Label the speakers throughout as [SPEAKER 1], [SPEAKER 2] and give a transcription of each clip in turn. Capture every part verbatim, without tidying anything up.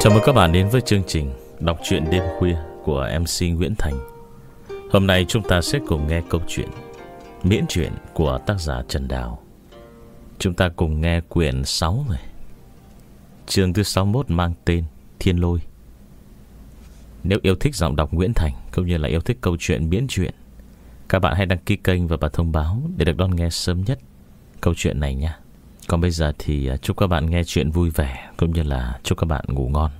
[SPEAKER 1] Chào mừng các bạn đến với chương trình đọc truyện đêm khuya của em xê Nguyễn Thành. Hôm nay chúng ta sẽ cùng nghe câu chuyện miễn truyện của tác giả Trần Đào. Chúng ta cùng nghe quyển sáu này, chương thứ sáu mươi mốt mang tên Thiên Lôi. Nếu yêu thích giọng đọc Nguyễn Thành cũng như là yêu thích câu chuyện miễn truyện, các bạn hãy đăng ký kênh và bật thông báo để được đón nghe sớm nhất câu chuyện này nha. Còn bây giờ thì chúc các bạn nghe chuyện vui vẻ, cũng như là chúc các bạn ngủ ngon.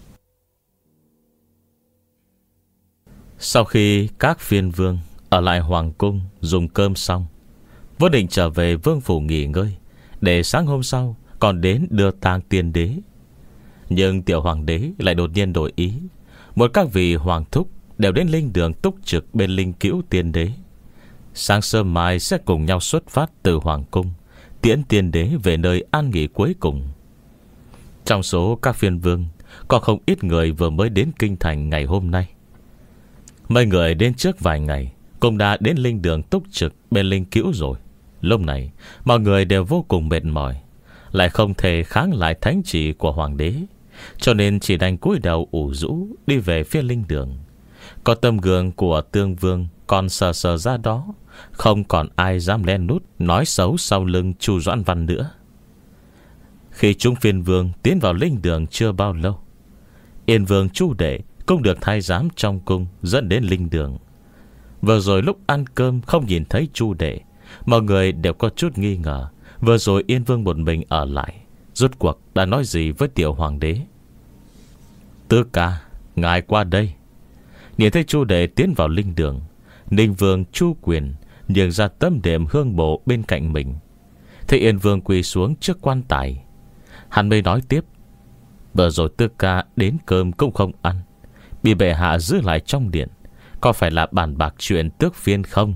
[SPEAKER 1] Sau khi các phiên vương ở lại hoàng cung dùng cơm xong, vốn định trở về vương phủ nghỉ ngơi, để sáng hôm sau còn đến đưa tang tiên đế. Nhưng tiểu hoàng đế lại đột nhiên đổi ý, muốn các vị hoàng thúc đều đến linh đường túc trực bên linh cữu tiên đế. Sáng sớm mai sẽ cùng nhau xuất phát từ hoàng cung, tiễn tiên đế về nơi an nghỉ cuối cùng. Trong số các phiên vương, có không ít người vừa mới đến kinh thành ngày hôm nay. Mấy người đến trước vài ngày cũng đã đến linh đường túc trực bên linh cữu rồi. Lúc này mọi người đều vô cùng mệt mỏi, lại không thể kháng lại thánh chỉ của hoàng đế, cho nên chỉ đành cúi đầu ủ rũ đi về phía linh đường. Có tấm gương của tương vương còn sờ sờ ra đó, không còn ai dám len nút nói xấu sau lưng Chu Doãn Văn nữa. Khi chúng phiên vương tiến vào linh đường chưa bao lâu, Yên vương Chu Đệ cũng được thái giám trong cung dẫn đến linh đường. Vừa rồi lúc ăn cơm không nhìn thấy Chu Đệ, mọi người đều có chút nghi ngờ vừa rồi Yên vương một mình ở lại, rốt cuộc đã nói gì với tiểu hoàng đế. Tứ ca, ngài qua đây. Nhìn thấy Chu Đệ tiến vào linh đường, Ninh vương Chu Quyền nhường ra tấm đệm hương bổ bên cạnh mình. Thấy Yên vương quỳ xuống trước quan tài, hắn mới nói tiếp: vừa rồi Tứ ca đến cơm cũng không ăn, bị bệ hạ giữ lại trong điện, có phải là bàn bạc chuyện tước phiên không?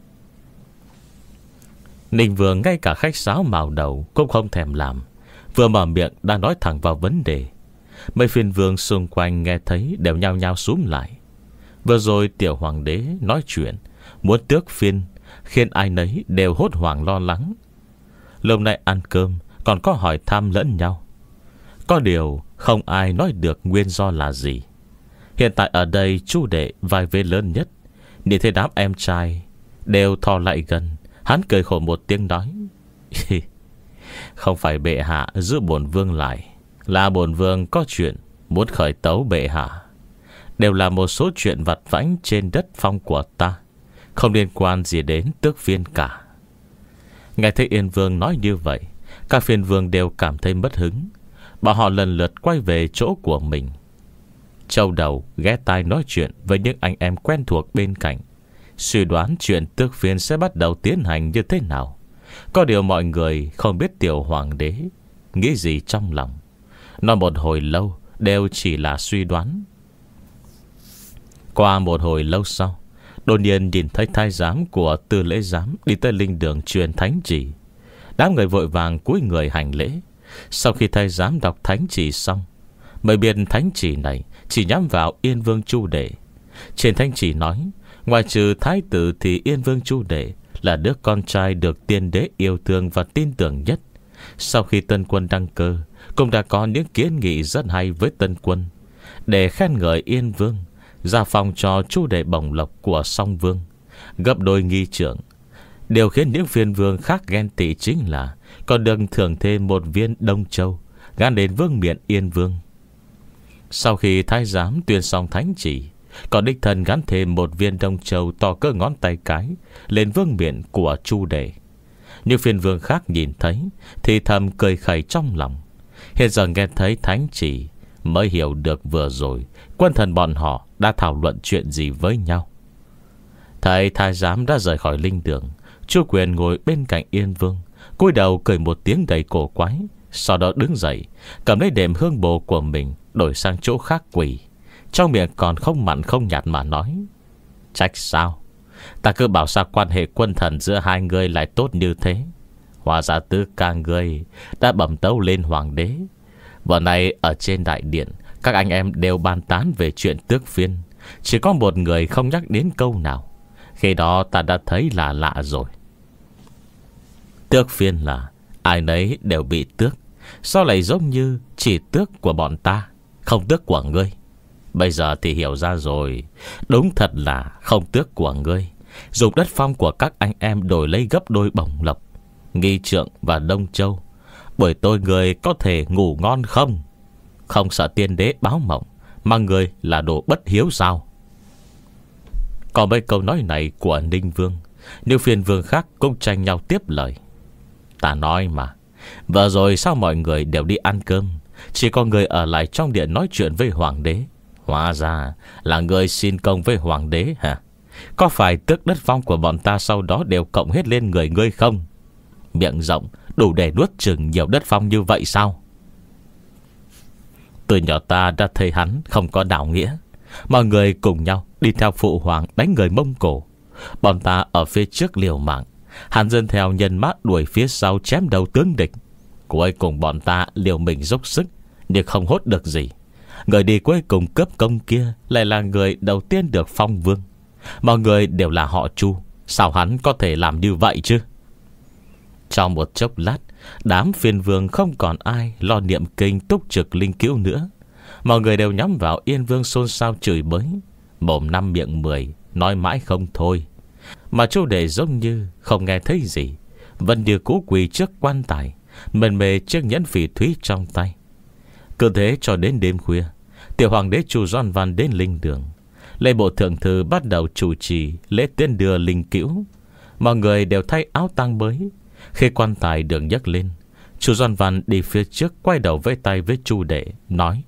[SPEAKER 1] Ninh vương ngay cả khách sáo màu đầu cũng không thèm làm, vừa mở miệng đã nói thẳng vào vấn đề. Mấy phiên vương xung quanh nghe thấy đều nhao nhao xúm lại. Vừa rồi tiểu hoàng đế nói chuyện muốn tước phiên, khiến ai nấy đều hốt hoảng lo lắng. Lúc này ăn cơm còn có hỏi thăm lẫn nhau, có điều không ai nói được nguyên do là gì. Hiện tại ở đây Chu Đệ vai vế lớn nhất, nhìn thấy đám em trai đều thò lại gần, hắn cười khổ một tiếng nói: không phải bệ hạ giữ bổn vương lại, là bổn vương có chuyện muốn khởi tấu bệ hạ. Đều là một số chuyện vặt vãnh trên đất phong của ta, không liên quan gì đến tước phiên cả. Nghe thấy Yên vương nói như vậy, các phiên vương đều cảm thấy mất hứng. Bọn họ lần lượt quay về chỗ của mình. Châu đầu ghé tai nói chuyện với những anh em quen thuộc bên cạnh, suy đoán chuyện tước phiên sẽ bắt đầu tiến hành như thế nào. Có điều mọi người không biết tiểu hoàng đế nghĩ gì trong lòng. Nói một hồi lâu đều chỉ là suy đoán. Qua một hồi lâu sau, đột nhiên nhìn thấy thái giám của tư lễ giám đi tới linh đường truyền thánh chỉ. Đám người vội vàng cúi người hành lễ. Sau khi thái giám đọc thánh chỉ xong, mới biết thánh chỉ này chỉ nhắm vào Yên vương Chu Đệ. Trên thánh chỉ nói, ngoài trừ thái tử thì Yên vương Chu Đệ là đứa con trai được tiên đế yêu thương và tin tưởng nhất. Sau khi tân quân đăng cơ, cũng đã có những kiến nghị rất hay với tân quân, để khen ngợi Yên vương, ra phòng cho Chu Đệ bổng lộc của song vương, gấp đôi nghi trưởng. Điều khiến những phiên vương khác ghen tị chính là còn được thưởng thêm một viên Đông Châu, gắn đến vương miện Yên vương. Sau khi thái giám tuyên xong thánh chỉ, còn đích thân gắn thêm một viên Đông Châu to cỡ ngón tay cái lên vương miện của Chu Đệ. Những phiên vương khác nhìn thấy thì thầm cười khẩy trong lòng. Hiện giờ nghe thấy thánh chỉ mới hiểu được vừa rồi quân thần bọn họ đã thảo luận chuyện gì với nhau. Thấy thái giám đã rời khỏi linh đường, Chu Quyền ngồi bên cạnh Yên vương, cúi đầu cười một tiếng đầy cổ quái. Sau đó đứng dậy, cầm lấy đệm hương bồ của mình, đổi sang chỗ khác quỳ. Trong miệng còn không mặn không nhạt mà nói: trách sao? Ta cứ bảo sao quan hệ quân thần giữa hai người lại tốt như thế. Hóa ra Tứ ca ngươi đã bẩm tấu lên hoàng đế. Vừa nay ở trên đại điện, các anh em đều bàn tán về chuyện tước phiên, chỉ có một người không nhắc đến câu nào. Khi đó ta đã thấy là lạ rồi. Tước phiên là ai nấy đều bị tước, sao lại giống như chỉ tước của bọn ta? không tước của ngươi. Bây giờ thì hiểu ra rồi. Đúng thật là không tước của ngươi, dùng đất phong của các anh em đổi lấy gấp đôi bổng lộc, Nghi Trượng và Đông Châu. Bởi tôi người có thể ngủ ngon không? Không sợ tiên đế báo mộng, mà người là đồ bất hiếu sao? Còn mấy câu nói này của Ninh Vương, nếu phiên vương khác cũng tranh nhau tiếp lời. Ta nói mà, vừa rồi sao mọi người đều đi ăn cơm, chỉ có người ở lại trong điện nói chuyện với hoàng đế? Hóa ra là người xin công với hoàng đế hả? Có phải tước đất phong của bọn ta sau đó đều cộng hết lên người ngươi không? Miệng rộng đủ để nuốt chừng nhiều đất phong như vậy sao? Từ nhỏ ta đã thấy hắn không có đạo nghĩa. Mọi người cùng nhau đi theo phụ hoàng đánh người Mông Cổ. Bọn ta ở phía trước liều mạng, hắn dân theo nhân mã đuổi phía sau chém đầu tướng địch. Cuối cùng bọn ta liều mình dốc sức, nhưng không hốt được gì. Người đi cuối cùng cướp công kia lại là người đầu tiên được phong vương. Mọi người đều là họ Chu, sao hắn có thể làm như vậy chứ? Trong một chốc lát, đám phiên vương không còn ai lo niệm kinh túc trực linh cữu nữa. Mọi người đều nhắm vào Yên Vương xôn xao chửi bới, mồm năm miệng mười, nói mãi không thôi. Mà Chu Đệ giống như không nghe thấy gì, vẫn như cũ quỳ trước quan tài, mần mề chiếc nhẫn phỉ thúy trong tay. Cứ thế cho đến đêm khuya, tiểu hoàng đế Chu Doan Văn đến linh đường. Lê bộ thượng thư bắt đầu chủ trì lễ tiễn đưa linh cữu. Mọi người đều thay áo tang mới. Khi quan tài được nhấc lên, Chu Doan Văn đi phía trước, quay đầu với tay với Chu Đệ, nói: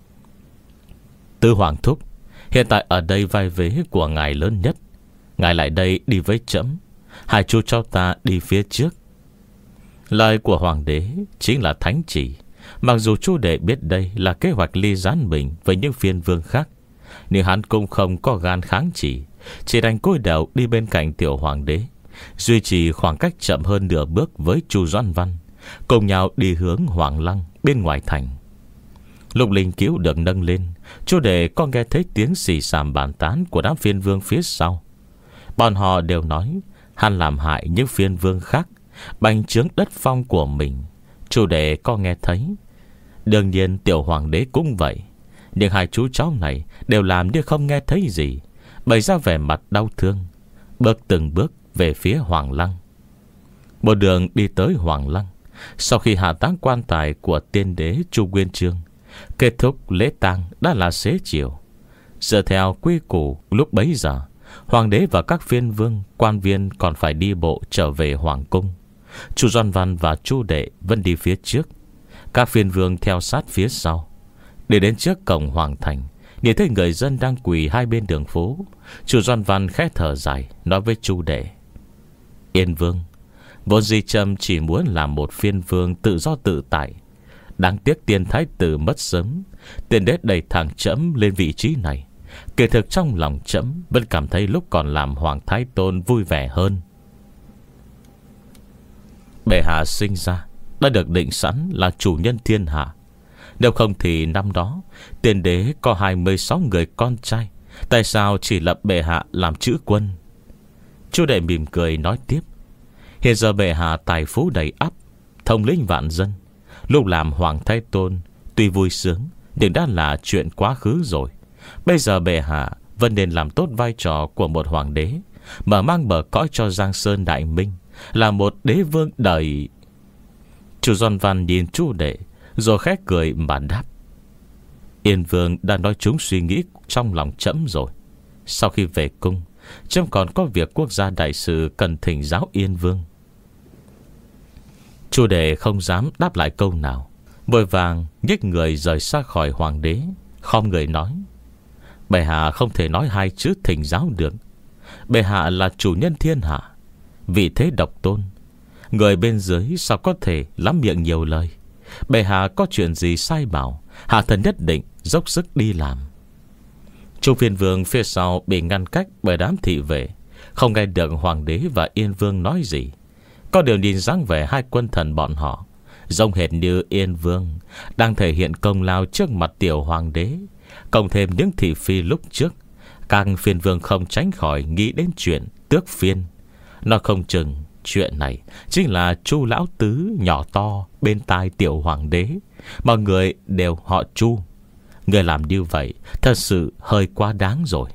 [SPEAKER 1] Tứ Hoàng thúc, hiện tại ở đây vai vế của ngài lớn nhất, ngài lại đây đi với trẫm, hai chu cho ta đi phía trước. Lời của hoàng đế chính là thánh chỉ. Mặc dù Chu Đệ biết đây là kế hoạch ly gián mình với những phiên vương khác, nhưng hắn cũng không có gan kháng chỉ, chỉ đành cúi đầu đi bên cạnh tiểu hoàng đế, duy trì khoảng cách chậm hơn nửa bước với Chu Doan Văn, cùng nhau đi hướng Hoàng Lăng bên ngoài thành. Lúc linh cữu được nâng lên, Chu Đệ có nghe thấy tiếng xì xàm bàn tán của đám phiên vương phía sau. Bọn họ đều nói hắn làm hại những phiên vương khác, bành trướng đất phong của mình. Chu Đệ có nghe thấy. Đương nhiên tiểu hoàng đế cũng vậy. Nhưng hai chú cháu này đều làm như không nghe thấy gì, bày ra vẻ mặt đau thương, bước từng bước về phía Hoàng Lăng. Một đường đi tới Hoàng Lăng. Sau khi hạ táng quan tài của tiên đế Chu Nguyên Chương, kết thúc lễ tang đã là xế chiều. Dựa theo quy củ lúc bấy giờ, hoàng đế và các phiên vương, quan viên còn phải đi bộ trở về hoàng cung. Chu Doan Văn và Chu Đệ vẫn đi phía trước, các phiên vương theo sát phía sau. Để đến trước cổng hoàng thành, nhìn thấy người dân đang quỳ hai bên đường phố, Chu Doan Văn khẽ thở dài, nói với Chu Đệ: Yên Vương, vốn dĩ trẫm chỉ muốn làm một phiên vương tự do tự tại. Đáng tiếc tiên thái tử mất sớm, tiên đế đẩy thẳng trẫm lên vị trí này. Kỳ thực trong lòng trẫm vẫn cảm thấy lúc còn làm hoàng thái tôn vui vẻ hơn. Bệ hạ sinh ra đã được định sẵn là chủ nhân thiên hạ. Nếu không thì năm đó tiên đế có hai mươi sáu người con trai, tại sao chỉ lập bệ hạ làm chữ quân? Chu Đệ mỉm cười nói tiếp: Hiện giờ bệ hạ tài phú đầy ắp, thông lĩnh vạn dân. Lúc làm hoàng thái tôn tuy vui sướng, nhưng đã là chuyện quá khứ rồi. Bây giờ bệ hạ vẫn nên làm tốt vai trò của một hoàng đế, mở mang bờ cõi cho Giang Sơn Đại Minh, là một đế vương đời. Chu Doan Văn nhìn Chu Đệ rồi khẽ cười mà đáp: Yên Vương đã nói chúng suy nghĩ trong lòng trẫm rồi. Sau khi về cung, trẫm còn có việc quốc gia đại sự cần thỉnh giáo Yên Vương. Chu Đệ không dám đáp lại câu nào, vội vàng nhích người rời xa khỏi hoàng đế, khom người nói: Bệ hạ không thể nói hai chữ thỉnh giáo được. Bệ hạ là chủ nhân thiên hạ, vì thế độc tôn, người bên dưới sao có thể lắm miệng nhiều lời. Bệ hạ có chuyện gì sai bảo, hạ thần nhất định dốc sức đi làm. Chu phiên vương phía sau bị ngăn cách bởi đám thị vệ, không nghe được hoàng đế và Yên Vương nói gì. Có điều nhìn dáng vẻ hai quân thần bọn họ, giống hệt như Yên Vương đang thể hiện công lao trước mặt tiểu hoàng đế, cộng thêm những thị phi lúc trước. Các phiên vương không tránh khỏi nghĩ đến chuyện tước phiên. Nó không chừng chuyện này chính là Chu lão tứ nhỏ to bên tai tiểu hoàng đế. Mọi người đều họ Chu, Người làm như vậy thật sự hơi quá đáng rồi.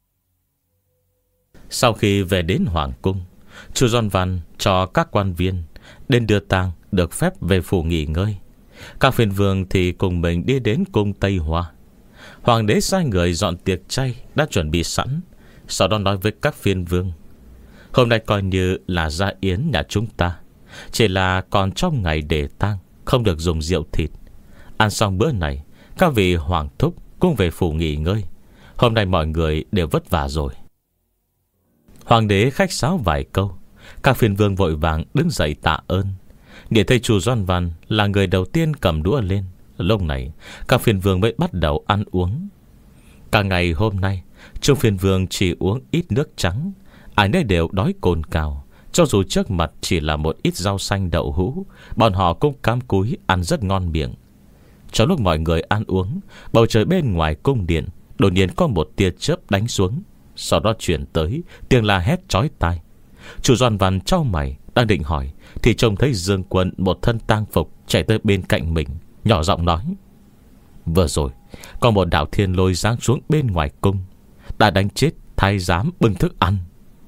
[SPEAKER 1] Sau khi về đến Hoàng cung, Chu Doan Văn cho các quan viên đến đưa tang được phép về phủ nghỉ ngơi. Các phiên vương thì cùng mình đi đến cung Tây Hoa. Hoàng đế sai người dọn tiệc chay đã chuẩn bị sẵn, sau đó nói với các phiên vương: hôm nay coi như là gia yến nhà chúng ta, chỉ là còn trong ngày để tang, không được dùng rượu thịt. Ăn xong bữa này, các vị hoàng thúc cũng về phủ nghỉ ngơi. Hôm nay mọi người đều vất vả rồi. Hoàng đế khách sáo vài câu, các phiên vương vội vàng đứng dậy tạ ơn. Để thấy Chu Doan Văn là người đầu tiên cầm đũa lên. Lúc này các phiên vương mới bắt đầu ăn uống. Cả ngày hôm nay Trung phiên vương chỉ uống ít nước trắng. Ai nấy đều đói cồn cào. Cho dù trước mặt chỉ là một ít rau xanh đậu hũ, bọn họ cũng cám cúi ăn rất ngon miệng. Trong lúc mọi người ăn uống, bầu trời bên ngoài cung điện đột nhiên có một tia chớp đánh xuống. Sau đó chuyển tới tiếng la hét chói tai. Chu Doan Văn chau mày, đang định hỏi thì trông thấy Dương Quân một thân tang phục chạy tới bên cạnh mình, nhỏ giọng nói: vừa rồi có một đạo thiên lôi giáng xuống bên ngoài cung, đã đánh chết thái giám bưng thức ăn.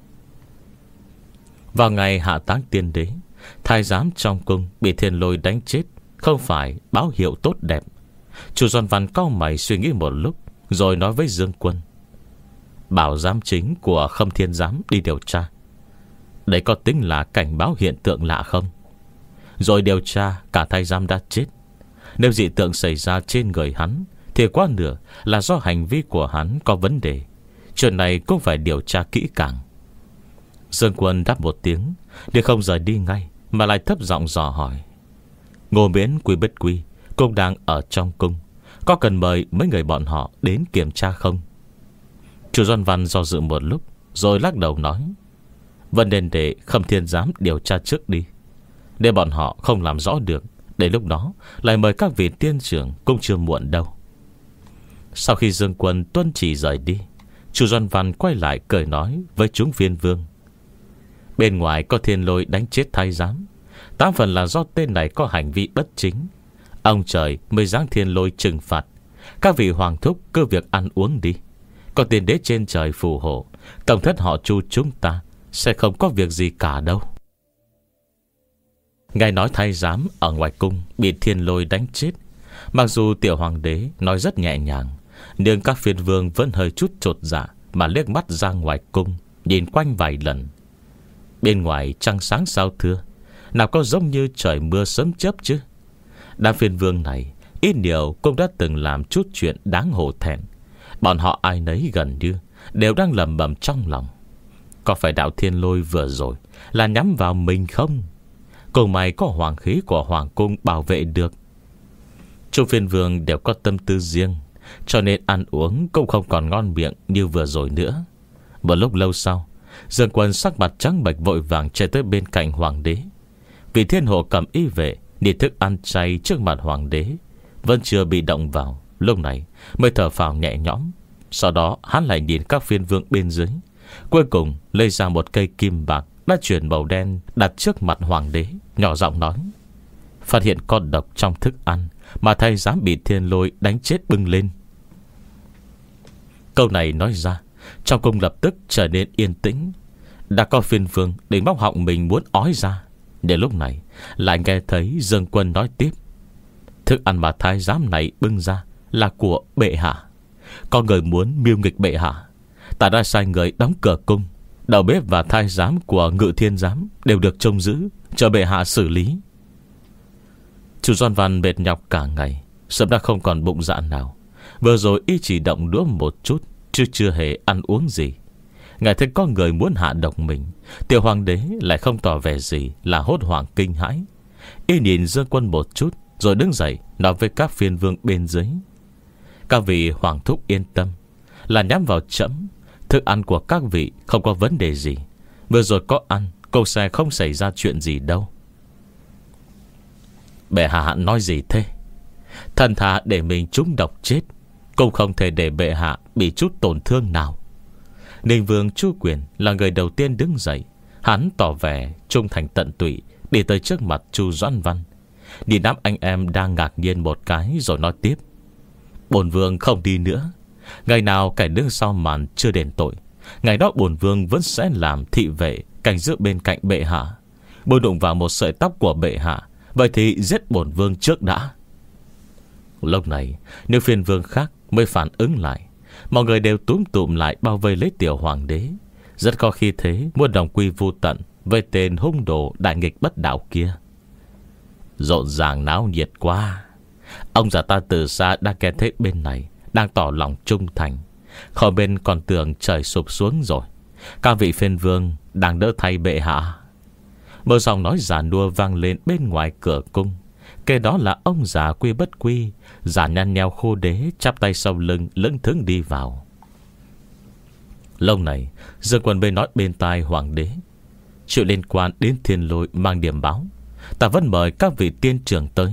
[SPEAKER 1] Vào ngày hạ táng tiên đế, thái giám trong cung bị thiên lôi đánh chết, không phải báo hiệu tốt đẹp. Chu Doan Văn cau mày suy nghĩ một lúc, rồi nói với Dương Quân: bảo giám chính của Khâm Thiên giám đi điều tra. Đấy có tính là cảnh báo hiện tượng lạ không? Rồi điều tra cả thái giám đã chết. Nếu dị tượng xảy ra trên người hắn thì quá nửa là do hành vi của hắn có vấn đề. Chuyện này cũng phải điều tra kỹ càng. Dương Quân đáp một tiếng, để không rời đi ngay, mà lại thấp giọng dò hỏi: Ngô Miễn Quy Bất Quy cũng đang ở trong cung, có cần mời mấy người bọn họ đến kiểm tra không? Chu Doan Văn do dự một lúc, rồi lắc đầu nói: vẫn nên để Khâm Thiên giám điều tra trước đi. Để bọn họ không làm rõ được, để lúc đó lại mời các vị tiên trưởng cũng chưa muộn đâu. Sau khi Dương Quân tuân chỉ rời đi, Chu Doan Văn quay lại cười nói với chúng phiên vương: bên ngoài có thiên lôi đánh chết thái giám, tám phần là do tên này có hành vi bất chính. Ông trời mới giáng thiên lôi trừng phạt. Các vị hoàng thúc cứ việc ăn uống đi. Có tiền đế trên trời phù hộ, tổng thất họ Chu chúng ta sẽ không có việc gì cả đâu. Ngài nói thái giám ở ngoài cung bị thiên lôi đánh chết. Mặc dù tiểu hoàng đế nói rất nhẹ nhàng, nhưng các phiên vương vẫn hơi chút chột dạ mà liếc mắt ra ngoài cung, nhìn quanh vài lần. Bên ngoài trăng sáng sao thưa, nào có giống như trời mưa sớm chớp chứ. Đám phiên vương này ít nhiều cũng đã từng làm chút chuyện đáng hổ thẹn. Bọn họ ai nấy gần như đều đang lẩm bẩm trong lòng: có phải đạo thiên lôi vừa rồi là nhắm vào mình không? Cùng mày có hoàng khí của hoàng cung bảo vệ được. Trung phiên vương đều có tâm tư riêng, cho nên ăn uống cũng không còn ngon miệng như vừa rồi nữa. Một lúc lâu sau, Dương Quân sắc mặt trắng bệch vội vàng chạy tới bên cạnh hoàng đế. Vì thiên hộ cầm y vệ nhìn thức ăn chay trước mặt hoàng đế vẫn chưa bị động vào, lúc này mới thở phào nhẹ nhõm. Sau đó hắn lại nhìn các phiên vương bên dưới, cuối cùng lấy ra một cây kim bạc đã chuyển màu đen đặt trước mặt hoàng đế, nhỏ giọng nói: phát hiện con độc trong thức ăn mà thái giám bị thiên lôi đánh chết bưng lên. Câu này nói ra, trong cung lập tức trở nên yên tĩnh. Đã có phiên vương định móc họng mình muốn ói ra, đến lúc này lại nghe thấy Dương Quân nói tiếp: thức ăn mà thái giám này bưng ra là của bệ hạ. Có người muốn mưu nghịch bệ hạ, ta đã sai người đóng cửa cung. Đầu bếp và thái giám của Ngự Thiên giám đều được trông giữ, chờ bệ hạ xử lý. Chu Doan Văn mệt nhọc cả ngày, sớm đã không còn bụng dạ nào. Vừa rồi y chỉ động đũa một chút, chứ chưa hề ăn uống gì. Ngài thấy có người muốn hạ độc mình, tiểu hoàng đế lại không tỏ vẻ gì là hốt hoảng kinh hãi. Y nhìn Dương Quân một chút, rồi đứng dậy nói với các phiên vương bên dưới: các vị hoàng thúc yên tâm, là nhắm vào trẫm. Thức ăn của các vị không có vấn đề gì. Vừa rồi có ăn, cô sẽ không xảy ra chuyện gì đâu. Bệ hạ nói gì thế? Thần thà để mình trúng độc chết, cũng không thể để bệ hạ bị chút tổn thương nào. Ninh vương Chu Quyền là người đầu tiên đứng dậy. Hắn tỏ vẻ trung thành tận tụy, đi tới trước mặt Chu Doãn Văn, nhìn đám anh em đang ngạc nhiên một cái, rồi nói tiếp: Bổn vương không đi nữa. Ngày nào kẻ đứng sau màn chưa đền tội, ngày đó bổn vương vẫn sẽ làm thị vệ cảnh giữ bên cạnh bệ hạ. Bôi đụng vào một sợi tóc của bệ hạ, vậy thì giết bổn vương trước đã. Lúc này nếu phiên vương khác mới phản ứng lại. Mọi người đều túm tụm lại bao vây lấy tiểu hoàng đế, rất có khi thế muốn đồng quy vu tận với tên hung đồ đại nghịch bất đạo kia. Rộn ràng náo nhiệt quá. Ông già ta từ xa đang nghe thấy bên này đang tỏ lòng trung thành, khỏi bên còn tưởng trời sụp xuống rồi. Các vị phiên vương đang đỡ thay bệ hạ. Một giọng nói già nua vang lên bên ngoài cửa cung. Kế đó là ông già Quy Bất Quy, già nhăn nheo khô đế, chắp tay sau lưng lững thững đi vào. Lâu này Dương Quân bên nói bên tai hoàng đế: chuyện liên quan đến Thiên Lôi mang điểm báo, ta vẫn mời các vị tiên trưởng tới.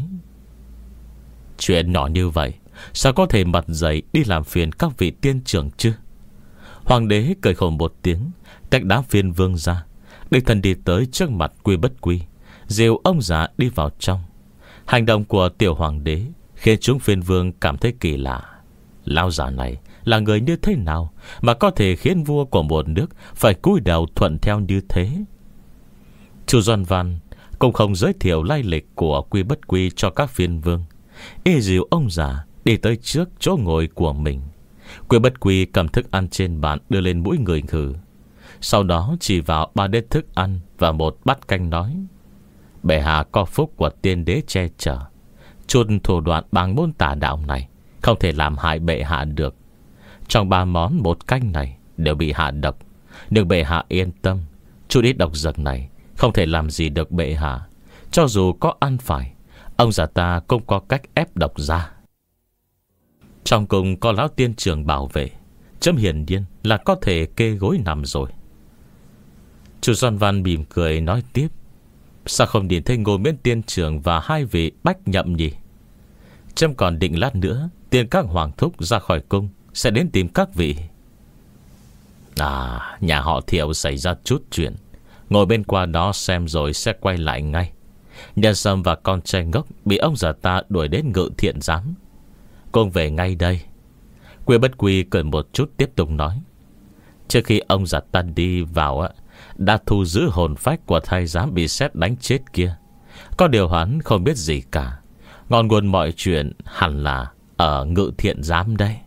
[SPEAKER 1] Chuyện nhỏ như vậy sao có thể mặt dậy đi làm phiền các vị tiên trưởng chứ? Hoàng đế cười khổ một tiếng, cách đám phiên vương ra, đích thân đi tới trước mặt Quy Bất Quy, dìu ông già đi vào trong. Hành động của tiểu hoàng đế khiến chúng phiên vương cảm thấy kỳ lạ. Lão già này là người như thế nào mà có thể khiến vua của một nước phải cúi đầu thuận theo như thế? Chu Doan Văn cũng không giới thiệu lai lịch của Quy Bất Quy cho các phiên vương, y dìu ông già đi tới trước chỗ ngồi của mình. Quy Bất Quy cầm thức ăn trên bàn đưa lên mũi người khử, sau đó chỉ vào ba đĩa thức ăn và một bát canh nói: bệ hạ có phúc của tiên đế che chở, chút thủ đoạn bằng môn tà đạo này không thể làm hại bệ hạ được. Trong ba món một canh này đều bị hạ độc, nhưng bệ hạ yên tâm, chút ít độc dược này không thể làm gì được bệ hạ. Cho dù có ăn phải, ông già ta cũng có cách ép độc ra. Trong cùng có lão tiên trưởng bảo vệ, chấm hiển nhiên là có thể kê gối nằm rồi. Chu Doan Văn mỉm cười nói tiếp: sao không nhìn thấy Ngô Miễn tiên trưởng và hai vị Bách Nhậm nhỉ? Chấm còn định lát nữa tiên các hoàng thúc ra khỏi cung sẽ đến tìm các vị. À, nhà họ Thiệu xảy ra chút chuyện, ngồi bên qua đó xem rồi sẽ quay lại ngay. Nhân Sâm và con trai ngốc bị ông già ta đuổi đến Ngự Thiện Giám. Con về ngay đây. Quy Bất Quy cười một chút tiếp tục nói: trước khi ông già ta đi vào á, đã thu giữ hồn phách của thái giám bị sét đánh chết kia. Có điều hắn không biết gì cả. Ngọn nguồn mọi chuyện hẳn là ở Ngự Thiện Giám đây.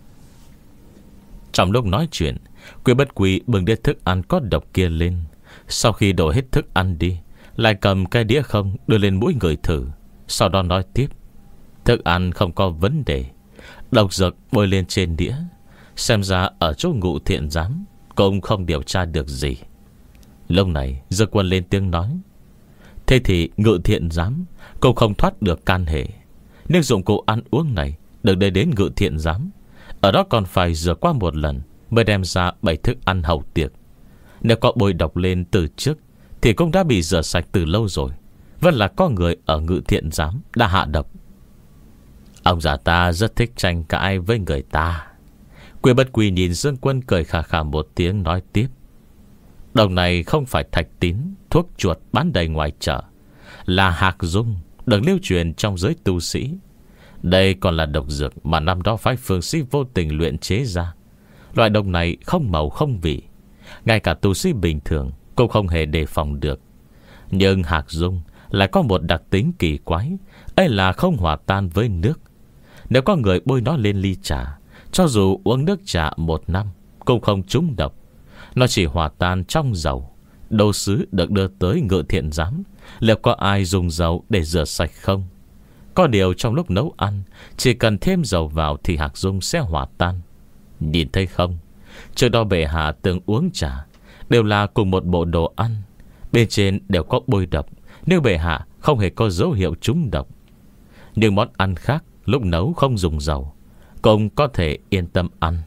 [SPEAKER 1] Trong lúc nói chuyện, Quy Bất Quy bưng đĩa thức ăn có độc kia lên. Sau khi đổ hết thức ăn đi, lại cầm cái đĩa không đưa lên mũi người thử, sau đó nói tiếp: thức ăn không có vấn đề, độc dược bôi lên trên đĩa, xem ra ở chỗ Ngự Thiện Giám cũng không điều tra được gì. Lúc này Dương Quân lên tiếng nói: thế thì Ngự Thiện Giám cũng không thoát được can hệ. Nhưng dụng cụ ăn uống này được đưa đến Ngự Thiện Giám, ở đó còn phải rửa qua một lần mới đem ra bảy thức ăn hậu tiệc. Nếu có bôi độc lên từ trước thì cũng đã bị rửa sạch từ lâu rồi. Vẫn là có người ở Ngự Thiện Giám đã hạ độc. Ông già ta rất thích tranh cãi với người ta. Quy Bất Quy nhìn Dương Quân cười khà khà một tiếng nói tiếp: đồng này không phải thạch tín, thuốc chuột bán đầy ngoài chợ, là hạc dung được lưu truyền trong giới tu sĩ. Đây còn là độc dược mà năm đó phái Phương Sĩ vô tình luyện chế ra. Loại độc này không màu không vị, ngay cả tu sĩ bình thường cũng không hề đề phòng được. Nhưng hạc dung lại có một đặc tính kỳ quái, ấy là không hòa tan với nước. Nếu có người bôi nó lên ly trà, cho dù uống nước trà một năm cũng không trúng độc. Nó chỉ hòa tan trong dầu. Đồ sứ được đưa tới Ngự Thiện Giám, liệu có ai dùng dầu để rửa sạch không? Có điều trong lúc nấu ăn, chỉ cần thêm dầu vào thì hạc dung sẽ hòa tan. Nhìn thấy không, trước đó bệ hạ từng uống trà đều là cùng một bộ đồ ăn, bên trên đều có bôi độc, nhưng bệ hạ không hề có dấu hiệu trúng độc. Nhưng món ăn khác lúc nấu không dùng dầu, cũng có thể yên tâm ăn.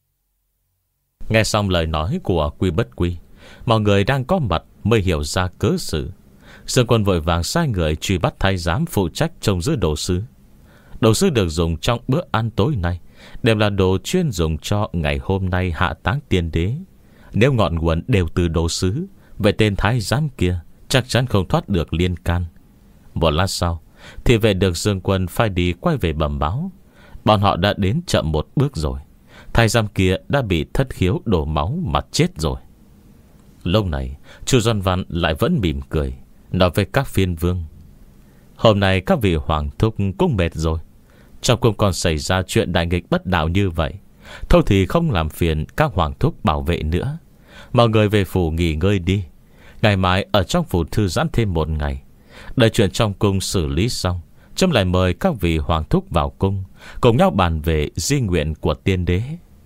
[SPEAKER 1] Nghe xong lời nói của Quy Bất Quy, mọi người đang có mặt mới hiểu ra cớ sự. Dương Quân vội vàng sai người truy bắt thái giám phụ trách trông giữ đồ sứ. Đồ sứ được dùng trong bữa ăn tối nay đều là đồ chuyên dùng cho ngày hôm nay hạ táng tiên đế. Nếu ngọn nguồn đều từ đồ sứ, vậy tên thái giám kia chắc chắn không thoát được liên can. Một lát sau thì về được Dương Quân phải đi quay về bẩm báo. Bọn họ đã đến chậm một bước rồi. Thái giám kia đã bị thất khiếu đổ máu mà chết rồi. Lúc này Chu Doan Văn lại vẫn mỉm cười, nói với các phiên vương: Hôm nay các vị hoàng thúc cũng mệt rồi, trong cung còn xảy ra chuyện đại nghịch bất đạo như vậy, thôi thì không làm phiền các hoàng thúc bảo vệ nữa. Mọi người về phủ nghỉ ngơi đi. Ngày mai ở trong phủ thư giãn thêm một ngày. Đợi chuyện trong cung xử lý xong, Trẫm lại mời các vị hoàng thúc vào cung, cùng nhau bàn về di nguyện của tiên đế.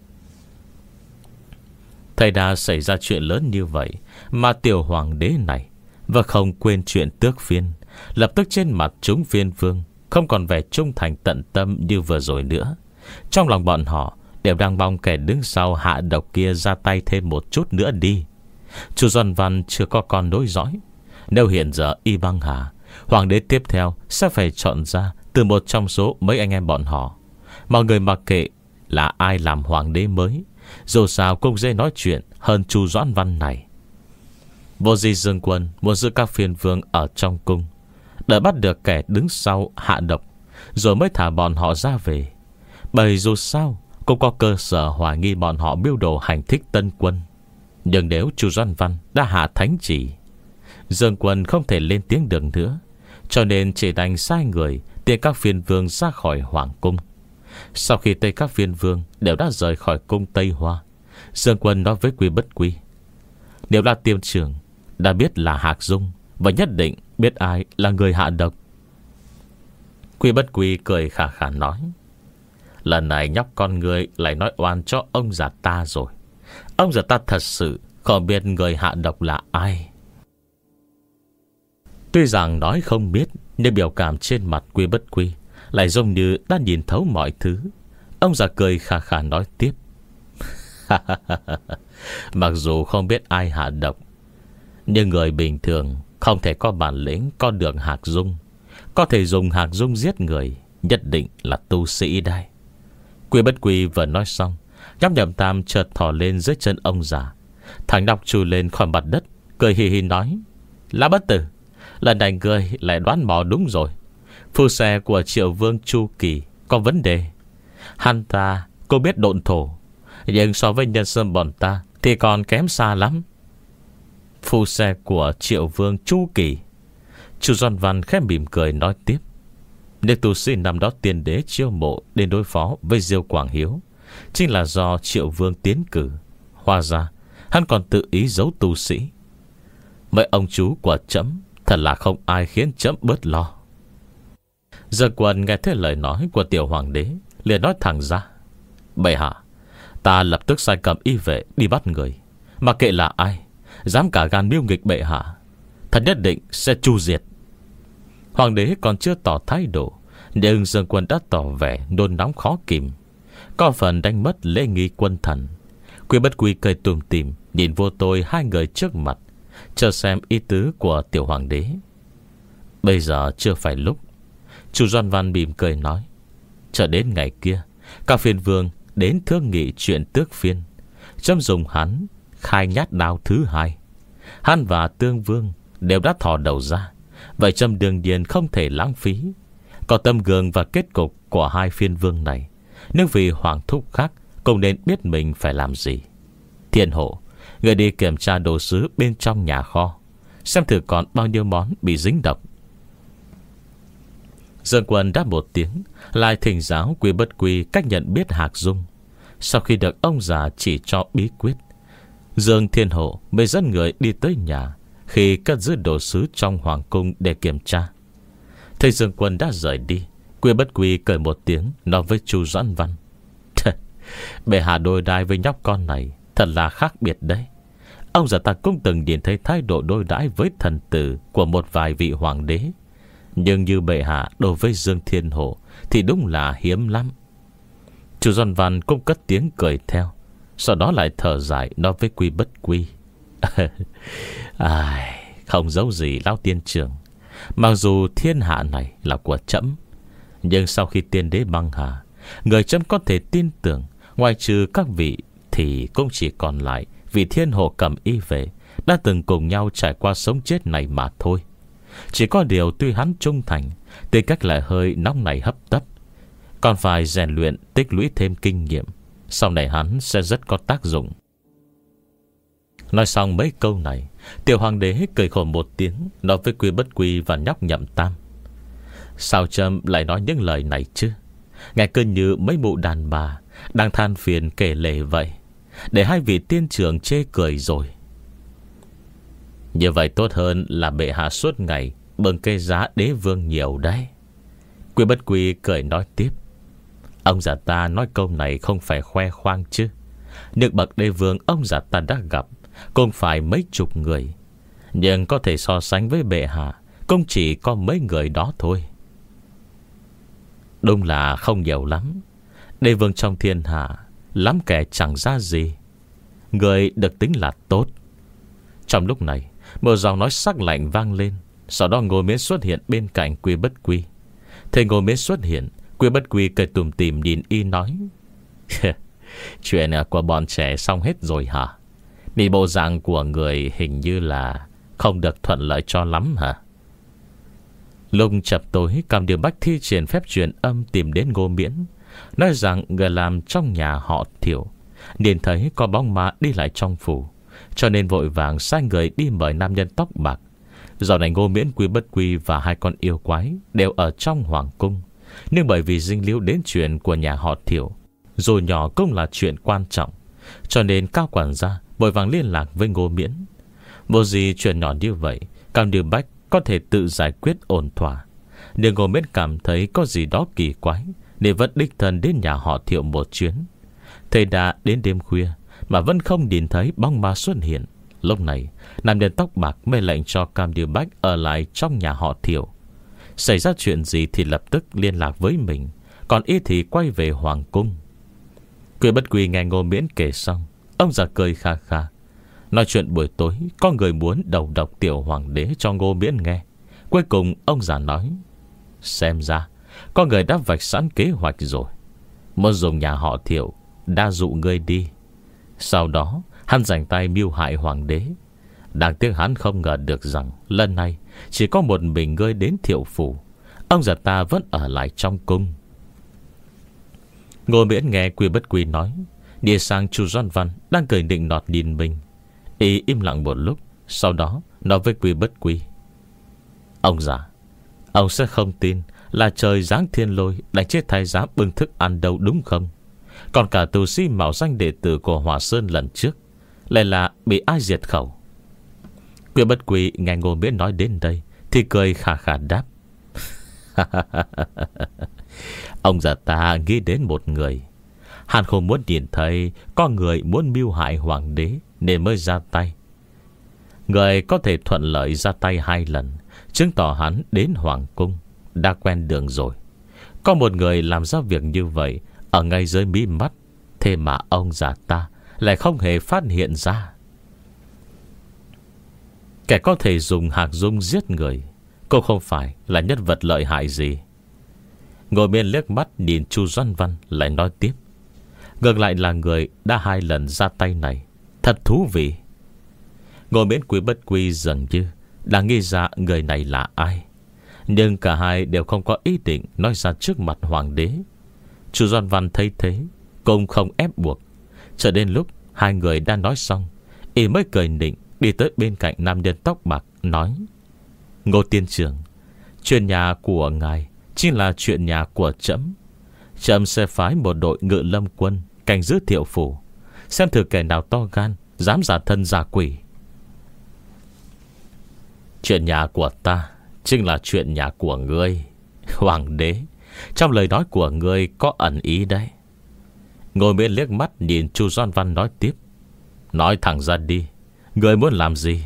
[SPEAKER 1] Thầy đã xảy ra chuyện lớn như vậy mà tiểu hoàng đế này và không quên chuyện tước phiên, lập tức trên mặt chúng phiên vương không còn vẻ trung thành tận tâm như vừa rồi nữa. Trong lòng bọn họ đều đang mong kẻ đứng sau hạ độc kia ra tay thêm một chút nữa đi. Chu Doan Văn chưa có con nối dõi. Nếu hiện giờ y băng hà, hoàng đế tiếp theo sẽ phải chọn ra từ một trong số mấy anh em bọn họ. Mọi người mặc kệ là ai làm hoàng đế mới, dù sao cũng dễ nói chuyện hơn Chu Doãn Văn này. Vô Di Dương Quân muốn giữ các phiên vương ở trong cung, đợi bắt được kẻ đứng sau hạ độc, rồi mới thả bọn họ ra về. Bởi dù sao cũng có cơ sở hoài nghi bọn họ mưu đồ hành thích Tân Quân. Nhưng nếu Chu Doãn Văn đã hạ thánh chỉ, Dương Quân không thể lên tiếng được nữa, cho nên chỉ đành sai người tiễn các phiên vương ra khỏi hoàng cung. Sau khi Tây các phiên vương đều đã rời khỏi cung Tây Hoa, Dương Quân nói với Quy Bất Quy: Nếu là tiêm trưởng đã biết là Hạc Dung, và nhất định biết ai là người hạ độc. Quy Bất Quy cười khà khà nói: Lần này nhóc con người lại nói oan cho ông già ta rồi. Ông già ta thật sự không biết người hạ độc là ai. Tuy rằng nói không biết, nhưng biểu cảm trên mặt Quy Bất Quy lại giống như đã nhìn thấu mọi thứ. Ông già cười khà khà nói tiếp: Mặc dù không biết ai hạ độc, nhưng người bình thường không thể có bản lĩnh có được Hạc Dung. Có thể dùng Hạc Dung giết người, nhất định là tu sĩ đây. Quy Bất Quy vừa nói xong, nhóc Nhậm Tam chợt thò lên dưới chân ông già. Thằng nhóc chui lên khỏi mặt đất, cười hì hì nói: Lã Bất Tử, lần này người lại đoán mò đúng rồi. Phu xe của Triệu Vương Chu Kỳ có vấn đề. Hắn ta cô biết độn thổ, nhưng so với nhân sơn bọn ta thì còn kém xa lắm. Phu xe của Triệu Vương Chu Kỳ. Chu Doan Văn khẽ mỉm cười nói tiếp: Nếu tu sĩ năm đó tiên đế chiêu mộ đến đối phó với Diêu Quảng Hiếu chính là do Triệu Vương tiến cử. Hóa ra hắn còn tự ý giấu tu sĩ. Mấy ông chú của trẫm thật là không ai khiến trẫm bớt lo. Dương Quân nghe thấy lời nói của tiểu hoàng đế, liền nói thẳng ra: Bệ hạ, ta lập tức sai cầm y vệ đi bắt người. Mà kệ là ai dám cả gan mưu nghịch bệ hạ, thật nhất định sẽ chu diệt. Hoàng đế còn chưa tỏ thái độ, nhưng Dương Quân đã tỏ vẻ nôn nóng khó kìm, có phần đánh mất lễ nghi quân thần. Quy Bất Quy cười tủm tỉm nhìn vô tôi hai người trước mặt, chờ xem ý tứ của tiểu hoàng đế. Bây giờ chưa phải lúc. Chu Doan Văn mỉm cười nói: Chờ đến ngày kia, các phiên vương đến thương nghị chuyện tước phiên, chấm dùng hắn khai nhát đao thứ hai. Hắn và Tương Vương đều đã thò đầu ra, vậy chấm đương nhiên không thể lãng phí. Có tâm gương và kết cục của hai phiên vương này, nhưng vì hoàng thúc khác cũng nên biết mình phải làm gì. Thiên Hộ, người đi kiểm tra đồ sứ bên trong nhà kho, xem thử còn bao nhiêu món bị dính độc. Dương Quân đáp một tiếng, lại thỉnh giáo Quy Bất Quy cách nhận biết Hạc Dung. Sau khi được ông già chỉ cho bí quyết, Dương Thiên Hộ mới dẫn người đi tới nhà khi cất giữ đồ sứ trong hoàng cung để kiểm tra. Thấy Dương Quân đã rời đi, Quy Bất Quy cười một tiếng nói với Chu Doãn Văn: Bệ hạ đối đãi với nhóc con này thật là khác biệt đấy. Ông già ta cũng từng nhìn thấy thái độ đối đãi với thần tử của một vài vị hoàng đế, nhưng như bệ hạ đối với Dương Thiên Hộ thì đúng là hiếm lắm. Chu Doãn Văn cũng cất tiếng cười theo, sau đó lại thở dài nói với Quy Bất Quy: Ai, không giấu gì lão tiên trưởng, mặc dù thiên hạ này là của trẫm, nhưng sau khi tiên đế băng hà, người trẫm có thể tin tưởng ngoài trừ các vị thì cũng chỉ còn lại vị Thiên Hộ cầm y về đã từng cùng nhau trải qua sống chết này mà thôi. Chỉ có điều tuy hắn trung thành, tính cách lại hơi nóng này hấp tấp. còn phải rèn luyện tích lũy thêm kinh nghiệm. Sau này hắn sẽ rất có tác dụng. Nói xong mấy câu này, tiểu hoàng đế cười khổ một tiếng, nói với Quy Bất Quy và nhóc Nhậm Tam: Sao Trâm lại nói những lời này chứ? Nghe cứ như mấy mụ đàn bà đang than phiền kể lể vậy, để hai vị tiên trưởng chê cười rồi. Như vậy tốt hơn là bệ hạ suốt ngày bưng cây giá đế vương nhiều đấy. Quy Bất Quy cười nói tiếp: Ông già ta nói câu này không phải khoe khoang chứ. Nước bậc đế vương ông già ta đã gặp cũng phải mấy chục người, nhưng có thể so sánh với bệ hạ cũng chỉ có mấy người đó thôi. Đúng là không nhiều lắm. Đế vương trong thiên hạ lắm kẻ chẳng ra gì, người được tính là tốt. Trong lúc này, một giọng nói sắc lạnh vang lên. Sau đó Ngô Miễn xuất hiện bên cạnh Quy Bất Quy. Thấy Ngô Miễn xuất hiện, Quy Bất Quy cười tủm tỉm nhìn y nói: Chuyện của bọn trẻ xong hết rồi hả? Vì bộ dạng của người hình như là không được thuận lợi cho lắm hả? Lúc chập tối, Cam Điêu Bách thi triển phép truyền âm tìm đến Ngô Miễn, nói rằng người làm trong nhà họ Thiệu nhìn thấy có bóng ma đi lại trong phủ, cho nên vội vàng sai người đi mời nam nhân tóc bạc. Dạo này Ngô Miễn, Quy Bất Quy và hai con yêu quái đều ở trong hoàng cung, nhưng bởi vì dính líu đến chuyện của nhà họ Thiệu, dù nhỏ cũng là chuyện quan trọng, cho nên cao quản gia vội vàng liên lạc với Ngô Miễn. Vô gì chuyện nhỏ như vậy Cam Điêu Bách có thể tự giải quyết ổn thỏa, nhưng Ngô Miễn cảm thấy có gì đó kỳ quái, nên vẫn đích thân đến nhà họ Thiệu một chuyến. Thế đã đến đêm khuya mà vẫn không nhìn thấy bóng ma xuất hiện. Lúc này nam nhân tóc bạc mới lệnh cho Cam Điêu Bách ở lại trong nhà họ Thiệu. Xảy ra chuyện gì thì lập tức liên lạc với mình, còn y thì quay về hoàng cung. Quy Bất Quy nghe Ngô Miễn kể xong, ông già cười kha kha, nói chuyện buổi tối có người muốn đầu độc tiểu hoàng đế cho Ngô Miễn nghe. Cuối cùng ông già nói: Xem ra có người đã vạch sẵn kế hoạch rồi, muốn dùng nhà họ Thiệu đa dụ ngươi đi. Sau đó hắn giành tay mưu hại hoàng đế. Đáng tiếc hắn không ngờ được rằng lần này chỉ có một mình ngươi đến Thiệu phủ, ông già ta vẫn ở lại trong cung. Ngô Miễn nghe Quy Bất Quy nói, đi sang Chu Doan Văn đang cười định nọt nhìn mình. Y im lặng một lúc, sau đó nói với Quy Bất Quy: Ông già, ông sẽ không tin là trời giáng thiên lôi đánh chết thái giám bưng thức ăn đâu đúng không? Còn cả tù sĩ mạo danh đệ tử của Hòa Sơn lần trước lại là bị ai diệt khẩu? Quy Bất Quy nghe Ngô Miễn nói đến đây thì cười khà khà đáp: Ông già ta nghĩ đến một người. Hắn không muốn nhìn thấy có người muốn mưu hại hoàng đế nên mới ra tay. Người có thể thuận lợi ra tay hai lần, chứng tỏ hắn đến hoàng cung đã quen đường rồi. Có một người làm ra việc như vậy ở ngay dưới mí mắt, thế mà ông già ta lại không hề phát hiện ra. Kẻ có thể dùng hạc dung giết người cũng không phải là nhân vật lợi hại gì. Ngồi bên liếc mắt nhìn Chu Doan Văn lại nói tiếp: Ngược lại là người đã hai lần ra tay này thật thú vị. Ngồi bên Quy Bất Quy dường như đã nghĩ ra người này là ai, nhưng cả hai đều không có ý định nói ra trước mặt hoàng đế. Chu Doan Văn thấy thế cũng không ép buộc. Cho đến lúc hai người đã nói xong, y mới cười nịnh đi tới bên cạnh nam nhân tóc bạc nói: Ngô tiên trưởng, chuyện nhà của ngài chính là chuyện nhà của trẫm. Trẫm sẽ phái một đội ngự lâm quân canh giữ Thiệu phủ, xem thử kẻ nào to gan dám giả thân giả quỷ. Chuyện nhà của ta chính là chuyện nhà của ngươi, hoàng đế. Trong lời nói của ngươi có ẩn ý đấy. Ngồi bên liếc mắt nhìn Chu Doan Văn nói tiếp: Nói thẳng ra đi, ngươi muốn làm gì?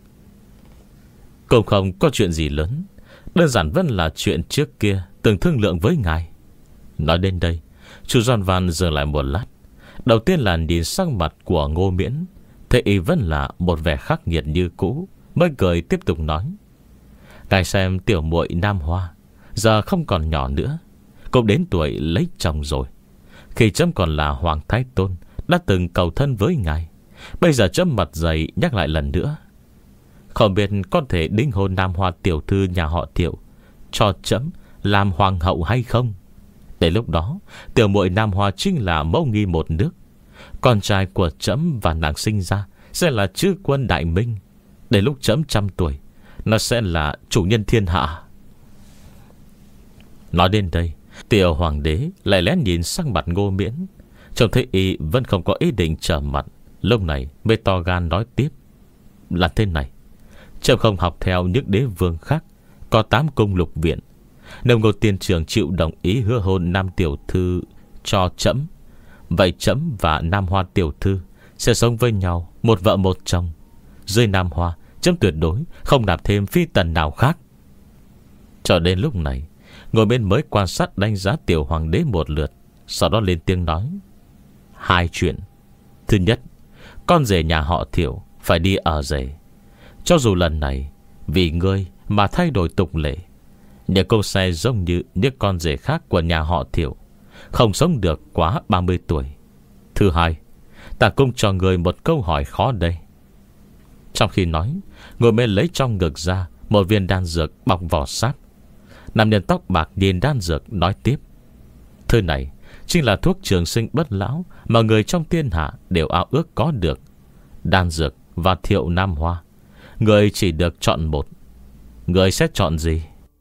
[SPEAKER 1] Cũng không có chuyện gì lớn, đơn giản vẫn là chuyện trước kia từng thương lượng với ngài. Nói đến đây, Chu Doan Văn dừng lại một lát. Đầu tiên là nhìn sắc mặt của Ngô Miễn, thấy y vẫn là một vẻ khắc nghiệt như cũ, mới cười tiếp tục nói: Ngài xem tiểu muội Nam Hoa giờ không còn nhỏ nữa, cũng đến tuổi lấy chồng rồi. Khi trẫm còn là Hoàng Thái Tôn đã từng cầu thân với ngài, bây giờ trẫm mặt dày nhắc lại lần nữa. Không biết có thể đính hôn Nam Hoa tiểu thư nhà họ Thiệu cho trẫm làm hoàng hậu hay không? Đến lúc đó tiểu muội Nam Hoa chính là mẫu nghi một nước. Con trai của trẫm và nàng sinh ra sẽ là chư quân đại minh. Đến lúc trẫm trăm tuổi, nó sẽ là chủ nhân thiên hạ. Nói đến đây, tiểu hoàng đế lại lén nhìn sang mặt Ngô Miễn. Trông thấy y vẫn không có ý định trở mặt, lúc này mới to gan nói tiếp. Là thế này, trẫm không học theo những đế vương khác có tám cung lục viện. Nếu Ngô tiên trưởng chịu đồng ý hứa hôn Nam tiểu thư cho trẫm, vậy trẫm và Nam Hoa tiểu thư sẽ sống với nhau, một vợ một chồng. Dưới Nam Hoa, trẫm tuyệt đối không nạp thêm phi tần nào khác. Cho đến lúc này, ngồi bên mới quan sát đánh giá tiểu hoàng đế một lượt, sau đó lên tiếng nói. Hai chuyện. Thứ nhất, con rể nhà họ Thiệu phải đi ở rể. Cho dù lần này vì ngươi mà thay đổi tục lệ, nhưng cô sẽ giống như những con rể khác của nhà họ Thiệu, không sống được quá ba mươi tuổi. Thứ hai, ta cũng cho người một câu hỏi khó đây. Trong khi nói, ngồi bên lấy trong ngực ra một viên đan dược bọc vỏ sáp. Nam nhân tóc bạc nhìn đan dược nói tiếp. Thứ này chính là thuốc trường sinh bất lão mà người trong thiên hạ đều ao ước có được. Đan dược và Thiệu Nam Hoa, người chỉ được chọn một. Người sẽ chọn gì?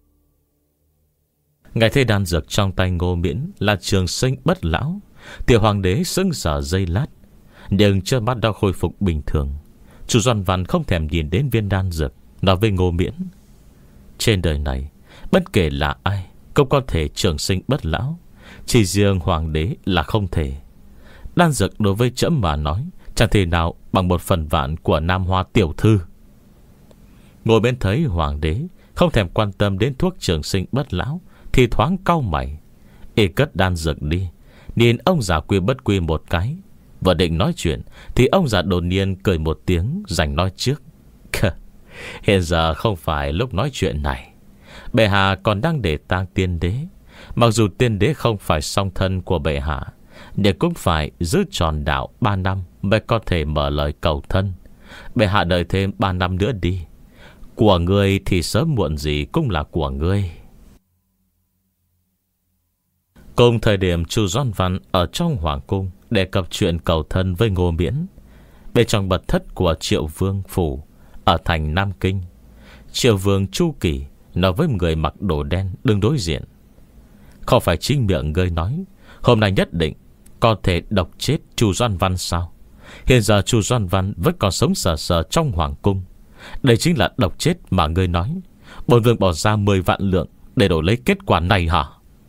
[SPEAKER 1] Ngài thấy đan dược trong tay Ngô Miễn là trường sinh bất lão, tiểu hoàng đế sững sờ giây lát, nhưng chưa mắt đã khôi phục bình thường. Chu Doan Văn không thèm nhìn đến viên đan dược, nói với Ngô Miễn. Trên đời này, bất kể là ai cũng có thể trường sinh bất lão, chỉ riêng hoàng đế là không thể. Đan dược đối với trẫm mà nói chẳng thể nào bằng một phần vạn của Nam Hoa tiểu thư. Ngồi bên thấy hoàng đế không thèm quan tâm đến thuốc trường sinh bất lão thì thoáng cau mày. Y cất đan dược đi, nhìn ông già quy bất quy một cái. Vừa định nói chuyện thì ông già đột nhiên cười một tiếng, giành nói trước. Hiện giờ không phải lúc nói chuyện này. Bệ hạ còn đang để tang tiên đế. Mặc dù tiên đế không phải song thân của bệ hạ, nhưng cũng phải giữ tròn đạo ba năm mới có thể mở lời cầu thân. Bệ hạ đợi thêm ba năm nữa đi. Của ngươi thì sớm muộn gì cũng là của ngươi. Cùng thời điểm Chu Doan Văn ở trong hoàng cung đề cập chuyện cầu thân với Ngô Miễn, bên trong bật thất của Triệu Vương phủ ở thành Nam Kinh, Triệu Vương Chu Kỳ nói với người mặc đồ đen đứng đối diện. Không phải chính miệng ngươi nói hôm nay nhất định có thể độc chết Chu Doan Văn sao? Hiện giờ Chu Doan Văn vẫn còn sống sờ sờ trong hoàng cung. Đây chính là độc chết mà ngươi nói. Bổn vương bỏ ra mười vạn lượng để đổi lấy kết quả này hả?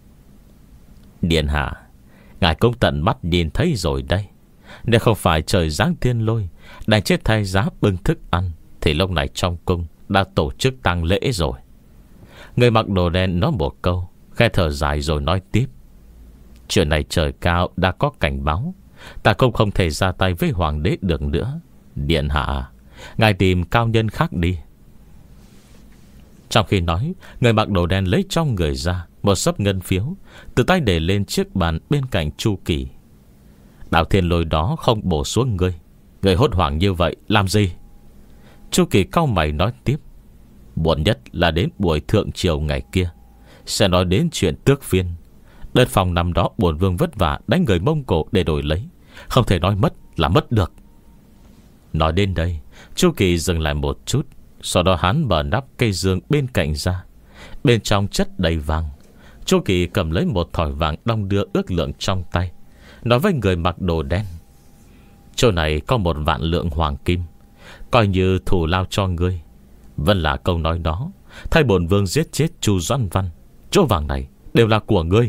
[SPEAKER 1] Điện hạ, ngài cũng tận mắt nhìn thấy rồi đây. Nếu không phải trời giáng thiên lôi đánh chết thay giá bưng thức ăn, thì lúc này trong cung đã tổ chức tang lễ rồi. Người mặc đồ đen nói một câu, khẽ thở dài rồi nói tiếp. Chuyện này trời cao đã có cảnh báo, ta cũng không thể ra tay với hoàng đế được nữa. Điện hạ, ngài tìm cao nhân khác đi. Trong khi nói, người mặc đồ đen lấy trong người ra một xấp ngân phiếu, từ tay để lên chiếc bàn bên cạnh Chu Kỳ. Đạo thiên lôi đó không bổ xuống ngươi. Ngươi hốt hoảng như vậy làm gì? Chu Kỳ cau mày nói tiếp. Buồn nhất là đến buổi thượng triều ngày kia sẽ nói đến chuyện tước phiên. Đợt phòng năm đó bổn vương vất vả đánh người Mông Cổ để đổi lấy, không thể nói mất là mất được. Nói đến đây, Chu Kỳ dừng lại một chút, sau đó hắn mở nắp cây dương bên cạnh ra. Bên trong chất đầy vàng. Chu Kỳ cầm lấy một thỏi vàng đong đưa ước lượng trong tay, nói với người mặc đồ đen. Chỗ này có một vạn lượng hoàng kim, coi như thù lao cho ngươi. Vẫn là câu nói đó, thay bổn vương giết chết Chu Doan Văn, chỗ vàng này đều là của ngươi.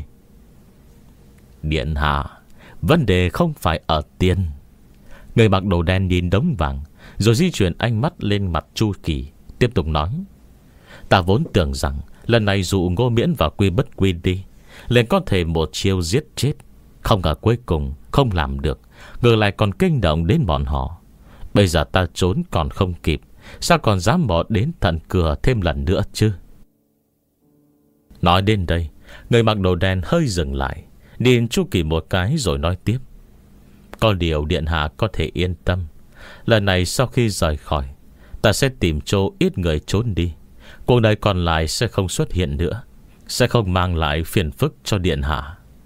[SPEAKER 1] Điện hạ, vấn đề không phải ở tiền. Người mặc đồ đen nhìn đống vàng, rồi di chuyển ánh mắt lên mặt Chu Kỳ, tiếp tục nói. Ta vốn tưởng rằng lần này dụ Ngô Miễn và Quy Bất Quy đi, liền có thể một chiêu giết chết. Không ngờ cuối cùng không làm được, ngược lại còn kinh động đến bọn họ. Bây giờ ta trốn còn không kịp, sao còn dám bỏ đến tận cửa thêm lần nữa chứ? Nói đến đây, người mặc đồ đen hơi dừng lại, nhìn Chu Kỳ một cái rồi nói tiếp. Có điều điện hạ có thể yên tâm, lần này sau khi rời khỏi, ta sẽ tìm chỗ ít người trốn đi. Cuộc đời còn lại sẽ không xuất hiện nữa, sẽ không mang lại phiền phức cho điện hạ.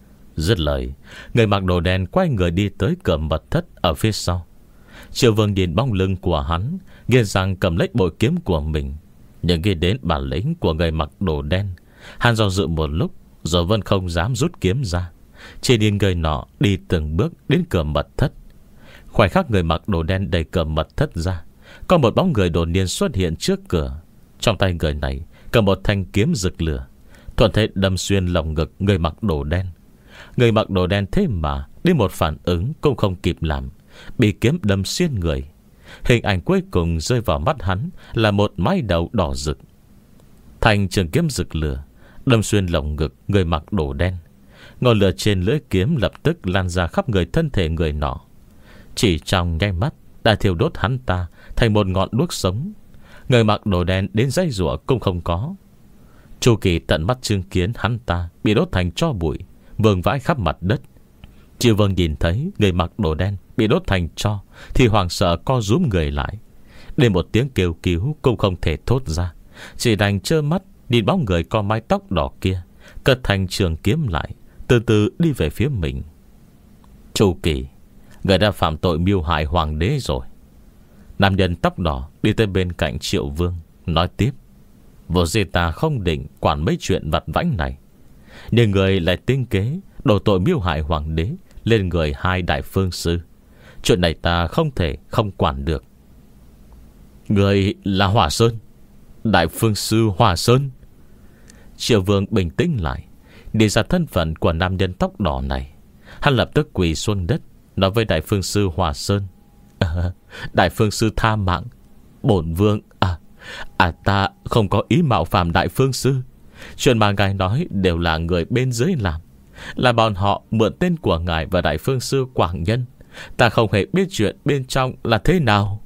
[SPEAKER 1] Dứt lời, người mặc đồ đen quay người đi tới cửa mật thất ở phía sau. Triệu Vương nhìn bóng lưng của hắn, nghiến răng cầm lấy bội kiếm của mình. Nhưng khi đến bản lĩnh của người mặc đồ đen, hắn do dự một lúc, rồi vẫn không dám rút kiếm ra, chỉ nhìn người nọ đi từng bước đến cửa mật thất. Khoảnh khắc người mặc đồ đen đẩy cửa mật thất ra, có một bóng người đột nhiên xuất hiện trước cửa. Trong tay người này cầm một thanh kiếm rực lửa, thuận thế đâm xuyên lồng ngực người mặc đồ đen. Người mặc đồ đen thế mà đến một phản ứng cũng không kịp làm, bị kiếm đâm xuyên người. Hình ảnh cuối cùng rơi vào mắt hắn là một mái đầu đỏ rực. Thanh trường kiếm rực lửa đâm xuyên lồng ngực người mặc đồ đen. Ngọn lửa trên lưỡi kiếm lập tức lan ra khắp người thân thể người nọ. Chỉ trong nháy mắt đã thiêu đốt hắn ta thành một ngọn đuốc sống. Người mặc đồ đen đến dãy giụa cũng không có. Chu Kỳ tận mắt chứng kiến hắn ta bị đốt thành tro bụi, vương vãi khắp mặt đất. Triệu Vương nhìn thấy người mặc đồ đen bị đốt thành tro thì hoảng sợ co rúm người lại. Đến một tiếng kêu cứu cũng không thể thốt ra, chỉ đành trơ mắt nhìn bóng người có mái tóc đỏ kia cất thành trường kiếm lại, từ từ đi về phía mình. Chu Kỳ, người đã phạm tội mưu hại hoàng đế rồi. Nam nhân tóc đỏ đi tới bên cạnh Triệu Vương, nói tiếp: vô gì ta không định quản mấy chuyện vặt vãnh này, nhưng người lại tinh kế đổ tội mưu hại hoàng đế lên người hai đại phương sư. Chuyện này ta không thể không quản được. Người là Hỏa Sơn, đại phương sư Hỏa Sơn. Triệu Vương bình tĩnh lại, đi ra thân phận của nam nhân tóc đỏ này. Hắn lập tức quỳ xuống đất, nói với đại phương sư Hỏa Sơn: à, đại phương sư tha mạng. Bổn vương À À ta không có ý mạo phạm đại phương sư. Chuyện mà ngài nói đều là người bên dưới làm, là bọn họ mượn tên của ngài và đại phương sư Quảng Nhân. Ta không hề biết chuyện bên trong là thế nào.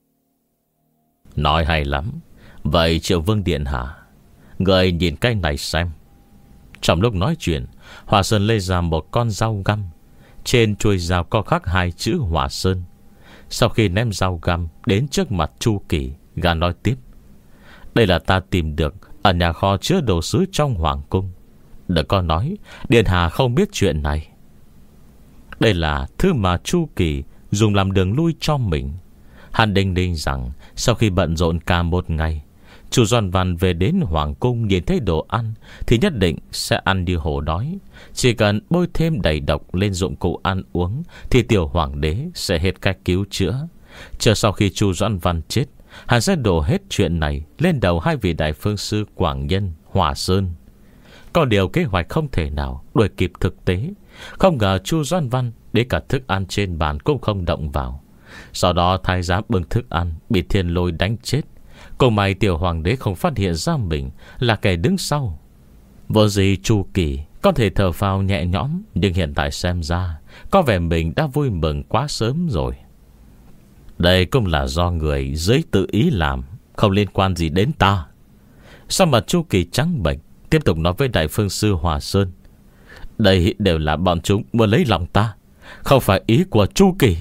[SPEAKER 1] Nói hay lắm. Vậy Triệu Vương điện hạ, người nhìn cái này xem. Trong lúc nói chuyện, Hỏa Sơn lấy ra một con dao găm. Trên chuôi dao có khắc hai chữ Hỏa Sơn. Sau khi ném dao găm đến trước mặt Chu Kỳ, gã nói tiếp: đây là ta tìm được ở nhà kho chứa đồ sứ trong hoàng cung. Đừng có nói điện hạ không biết chuyện này. Đây là thứ mà Chu Kỳ dùng làm đường lui cho mình. Hắn đinh ninh rằng sau khi bận rộn cả một ngày, chủ Doan Văn về đến hoàng cung nhìn thấy đồ ăn thì nhất định sẽ ăn như hổ đói. Chỉ cần bôi thêm đầy độc lên dụng cụ ăn uống thì tiểu hoàng đế sẽ hết cách cứu chữa. Chờ sau khi chu Doan Văn chết, hắn sẽ đổ hết chuyện này lên đầu hai vị đại phương sư Quảng Nhân, Hỏa Sơn. Có điều kế hoạch không thể nào đuổi kịp thực tế. Không ngờ chu Doan Văn đến cả thức ăn trên bàn cũng không động vào. Sau đó thái giám bưng thức ăn bị thiên lôi đánh chết. Cùng may tiểu hoàng đế không phát hiện ra mình là kẻ đứng sau. Vô gì Chu Kỳ có thể thở phào nhẹ nhõm, nhưng hiện tại xem ra có vẻ mình đã vui mừng quá sớm rồi. Đây cũng là do người dưới tự ý làm, không liên quan gì đến ta. Sau mặt Chu Kỳ trắng bệch, tiếp tục nói với đại phương sư Hỏa Sơn: đây đều là bọn chúng muốn lấy lòng ta, không phải ý của Chu Kỳ.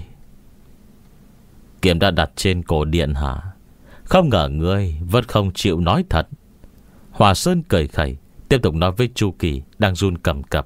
[SPEAKER 1] Kiếm đã đặt trên cổ điện hạ, không ngờ ngươi vẫn không chịu nói thật. Hỏa Sơn cười khẩy, tiếp tục nói với Chu Kỳ đang run cầm cập: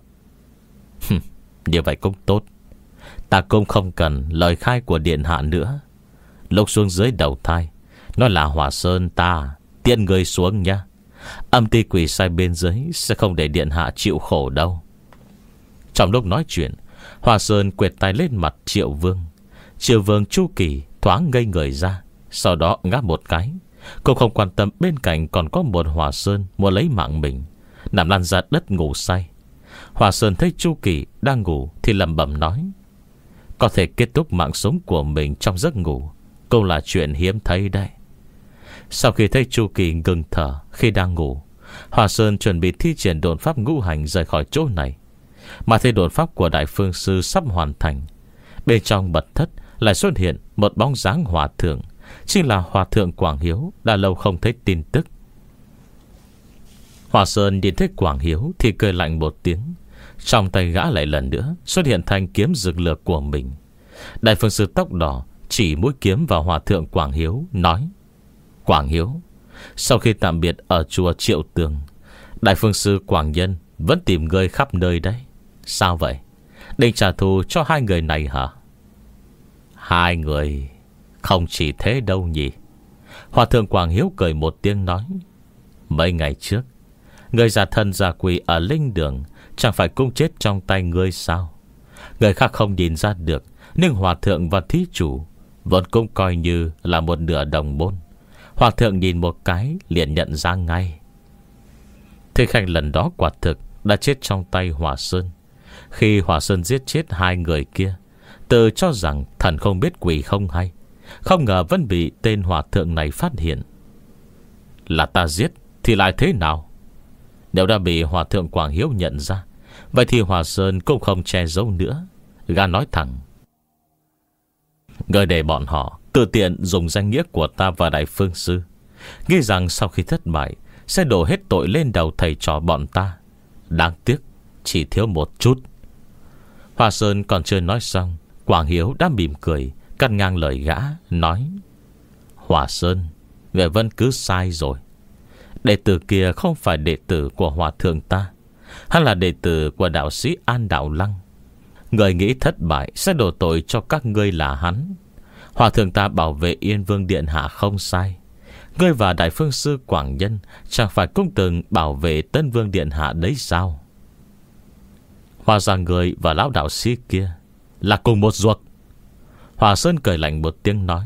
[SPEAKER 1] như vậy cũng tốt. Ta cũng không cần lời khai của điện hạ nữa. Lúc xuống dưới đầu thai, nói là Hỏa Sơn ta tiện người xuống nhá. Âm ty quỷ sai bên dưới sẽ không để điện hạ chịu khổ đâu. Trong lúc nói chuyện, Hỏa Sơn quệt tay lên mặt Triệu Vương. Triệu Vương Chu Kỳ thoáng ngây người ra, sau đó ngáp một cái. Cô không quan tâm bên cạnh còn có một Hỏa Sơn muốn lấy mạng mình, nằm lăn ra đất ngủ say. Hỏa Sơn thấy Chu Kỳ đang ngủ thì lẩm bẩm nói: có thể kết thúc mạng sống của mình trong giấc ngủ cũng là chuyện hiếm thấy đấy. Sau khi thấy Chu Kỳ ngừng thở khi đang ngủ, Hỏa Sơn chuẩn bị thi triển độn pháp ngũ hành rời khỏi chỗ này. Mà thấy độn pháp của đại phương sư sắp hoàn thành, bên trong mật thất lại xuất hiện một bóng dáng hòa thượng. Chính là hòa thượng Quảng Hiếu, đã lâu không thấy tin tức. Hỏa Sơn nhìn thấy Quảng Hiếu thì cười lạnh một tiếng. Trong tay gã lại lần nữa xuất hiện thanh kiếm rực lửa của mình. Đại phương sư tóc đỏ chỉ mũi kiếm vào hòa thượng Quảng Hiếu, nói: Quảng Hiếu, sau khi tạm biệt ở chùa Triệu Tường, đại phương sư Quảng Nhân vẫn tìm ngươi khắp nơi đấy. Sao vậy? Định trả thù cho hai người này hả? Hai người không chỉ thế đâu nhỉ. Hòa thượng Quảng Hiếu cười một tiếng nói: Mấy ngày trước, người giả thân giả quỷ ở linh đường chẳng phải cũng chết trong tay ngươi sao? Người khác không nhìn ra được, nhưng hòa thượng và thí chủ vẫn cũng coi như là một nửa đồng môn. Hòa thượng nhìn một cái liền nhận ra ngay. Thế Khanh lần đó quả thực đã chết trong tay Hòa Sơn. Khi Hòa Sơn giết chết hai người kia, tự cho rằng thần không biết quỷ không hay, không ngờ vẫn bị tên hòa thượng này phát hiện. Là ta giết thì lại thế nào? Nếu đã bị hòa thượng Quảng Hiếu nhận ra, vậy thì Hòa Sơn cũng không che giấu nữa. Gã nói thẳng: Người để bọn họ tự tiện dùng danh nghĩa của ta và Đại Phương Sư, nghĩ rằng sau khi thất bại sẽ đổ hết tội lên đầu thầy trò bọn ta. Đáng tiếc chỉ thiếu một chút. Hòa Sơn còn chưa nói xong, Quảng Hiếu đã mỉm cười cắt ngang lời gã, nói: Hòa Sơn, người vẫn cứ sai rồi. Đệ tử kia không phải đệ tử của hòa thượng ta, hắn là đệ tử của đạo sĩ An Đạo Lăng. Người nghĩ thất bại sẽ đổ tội cho các ngươi là hắn. Hòa thượng ta bảo vệ Yên Vương Điện Hạ không sai. Ngươi và Đại Phương Sư Quảng Nhân chẳng phải cũng từng bảo vệ Tân Vương Điện Hạ đấy sao? Hóa ra người và lão đạo sĩ kia là cùng một ruột. Hòa Sơn cười lạnh một tiếng nói: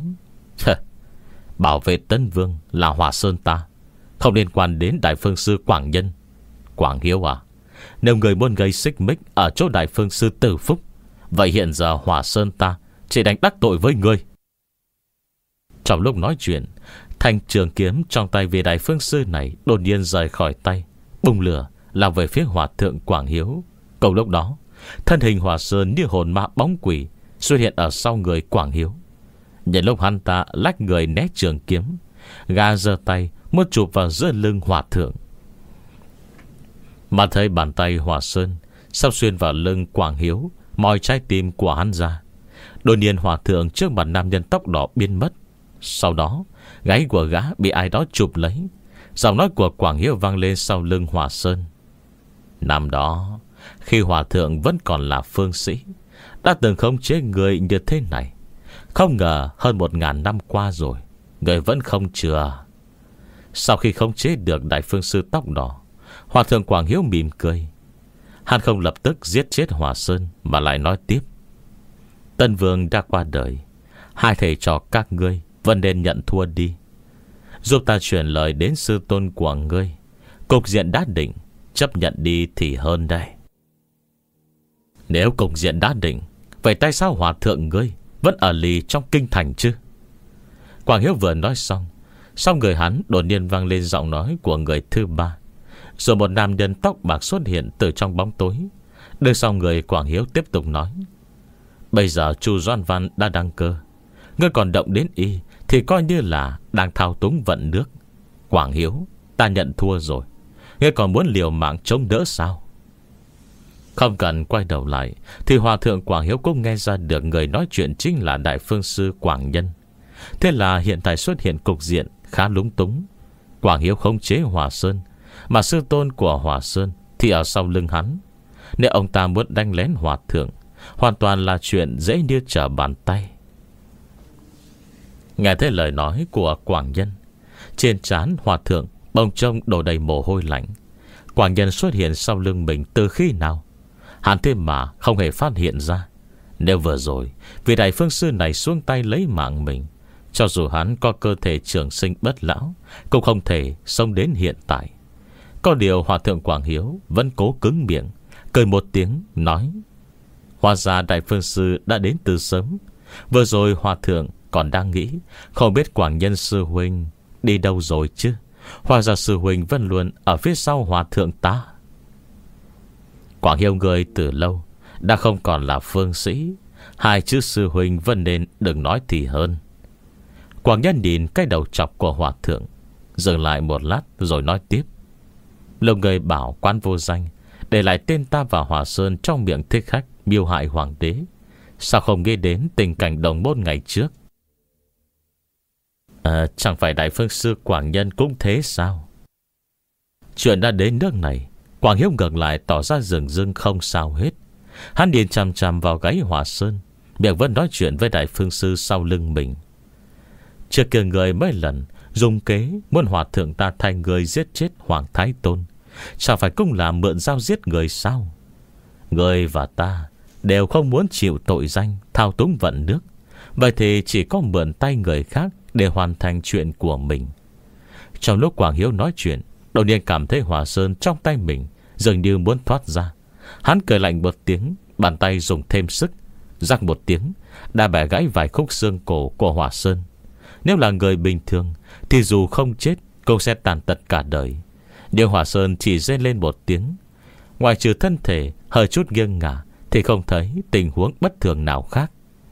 [SPEAKER 1] Bảo vệ Tân Vương là Hòa Sơn ta, không liên quan đến Đại Phương Sư Quảng Nhân. Quảng Hiếu à, nếu người muốn gây xích mích ở chỗ Đại Phương Sư Tử Phúc, vậy hiện giờ Hòa Sơn ta chỉ đánh đắc tội với ngươi. Trong lúc nói chuyện, thanh trường kiếm trong tay vị Đại Phương Sư này đột nhiên rời khỏi tay, bùng lửa lao về phía hòa thượng Quảng Hiếu. Cùng lúc đó, thân hình Hòa Sơn như hồn ma bóng quỷ xuất hiện ở sau người Quảng Hiếu. Nhân lúc hắn ta lách người né trường kiếm, gã giơ tay muốn chụp vào giữa lưng hòa thượng. Mà thấy bàn tay Hòa Sơn sắp xuyên vào lưng Quảng Hiếu, moi trái tim của hắn ra. Đột nhiên hòa thượng trước mặt nam nhân tóc đỏ biến mất. Sau đó gáy của gã bị ai đó chụp lấy. Giọng nói của Quảng Hiếu vang lên sau lưng Hòa Sơn: Năm đó, khi hòa thượng vẫn còn là phương sĩ, đã từng khống chế người như thế này. Không ngờ hơn một ngàn năm qua rồi, người vẫn không chừa. Sau khi khống chế được Đại Phương Sư tóc đỏ, hòa thượng Quảng Hiếu mỉm cười. Hắn không lập tức giết chết Hòa Sơn, mà lại nói tiếp: Tân Vương đã qua đời, hai thầy trò các ngươi vẫn nên nhận thua đi. Giúp ta truyền lời đến sư tôn của ngươi. Cục diện đã định, chấp nhận đi thì hơn đây. Nếu cục diện đã định, vậy tại sao hòa thượng ngươi vẫn ở lì trong kinh thành chứ? Quảng Hiếu vừa nói xong, sau người hắn đột nhiên vang lên giọng nói của người thứ ba. Rồi một nam nhân tóc bạc xuất hiện từ trong bóng tối. Đưa sau người Quảng Hiếu tiếp tục nói: Bây giờ Chu Doan Văn đã đăng cơ, ngươi còn động đến y thì coi như là đang thao túng vận nước. Quảng Hiếu, ta nhận thua rồi. Ngươi còn muốn liều mạng chống đỡ sao? Không cần quay đầu lại thì hòa thượng Quảng Hiếu cũng nghe ra được người nói chuyện chính là Đại Phương Sư Quảng Nhân. Thế là hiện tại xuất hiện cục diện khá lúng túng. Quảng Hiếu khống chế Hòa Sơn, mà sư tôn của Hòa Sơn thì ở sau lưng hắn. Nếu ông ta muốn đánh lén hòa thượng, hoàn toàn là chuyện dễ như trở bàn tay. Nghe thấy lời nói của Quảng Nhân, trên trán hòa thượng bỗng trông đổ đầy mồ hôi lạnh. Quảng Nhân xuất hiện sau lưng mình từ khi nào? Hắn thế mà không hề phát hiện ra. Nếu vừa rồi vị Đại Phương Sư này xuống tay lấy mạng mình, cho dù hắn có cơ thể trường sinh bất lão, cũng không thể sống đến hiện tại. Có điều hòa thượng Quảng Hiếu vẫn cố cứng miệng, cười một tiếng nói: Hóa ra Đại Phương Sư đã đến từ sớm. Vừa rồi hòa thượng còn đang nghĩ không biết Quảng Nhân sư huynh đi đâu rồi chứ. Hóa ra sư huynh vẫn luôn ở phía sau hòa thượng ta. Quảng Hiếu người từ lâu đã không còn là phương sĩ, hai chữ sư huynh vẫn nên đừng nói thì hơn. Quảng Nhân nhìn cái đầu chọc của hòa thượng, dừng lại một lát rồi nói tiếp: Lâu người bảo Quan Vô Danh để lại tên ta và Hòa Sơn trong miệng thích khách mưu hại hoàng đế, sao không nghĩ đến tình cảnh đồng môn ngày trước? À, chẳng phải Đại Phương Sư Quảng Nhân cũng thế sao? Chuyện đã đến nước này, Quảng Hiếu ngược lại tỏ ra rừng rưng không sao hết. Hắn điên chằm chằm vào gáy Hòa Sơn, miệng vẫn nói chuyện với Đại Phương Sư sau lưng mình. Trước kia người mấy lần dùng kế muốn hòa thượng ta thành người giết chết Hoàng Thái Tôn, chẳng phải cũng là mượn dao giết người sao? Người và ta đều không muốn chịu tội danh thao túng vận nước, vậy thì chỉ có mượn tay người khác để hoàn thành chuyện của mình. Trong lúc Quảng Hiếu nói chuyện, đột nhiên cảm thấy Hòa Sơn trong tay mình dường như muốn thoát ra. Hắn cười lạnh một tiếng, bàn tay dùng thêm sức, rắc một tiếng đã bẻ gãy vài khúc xương cổ của Hòa Sơn. Nếu là người bình thường thì dù không chết cũng sẽ tàn tật cả đời. Nhưng Hòa Sơn chỉ rên lên một tiếng, ngoài trừ thân thể hơi chút nghiêng ngả thì không thấy tình huống bất thường nào khác.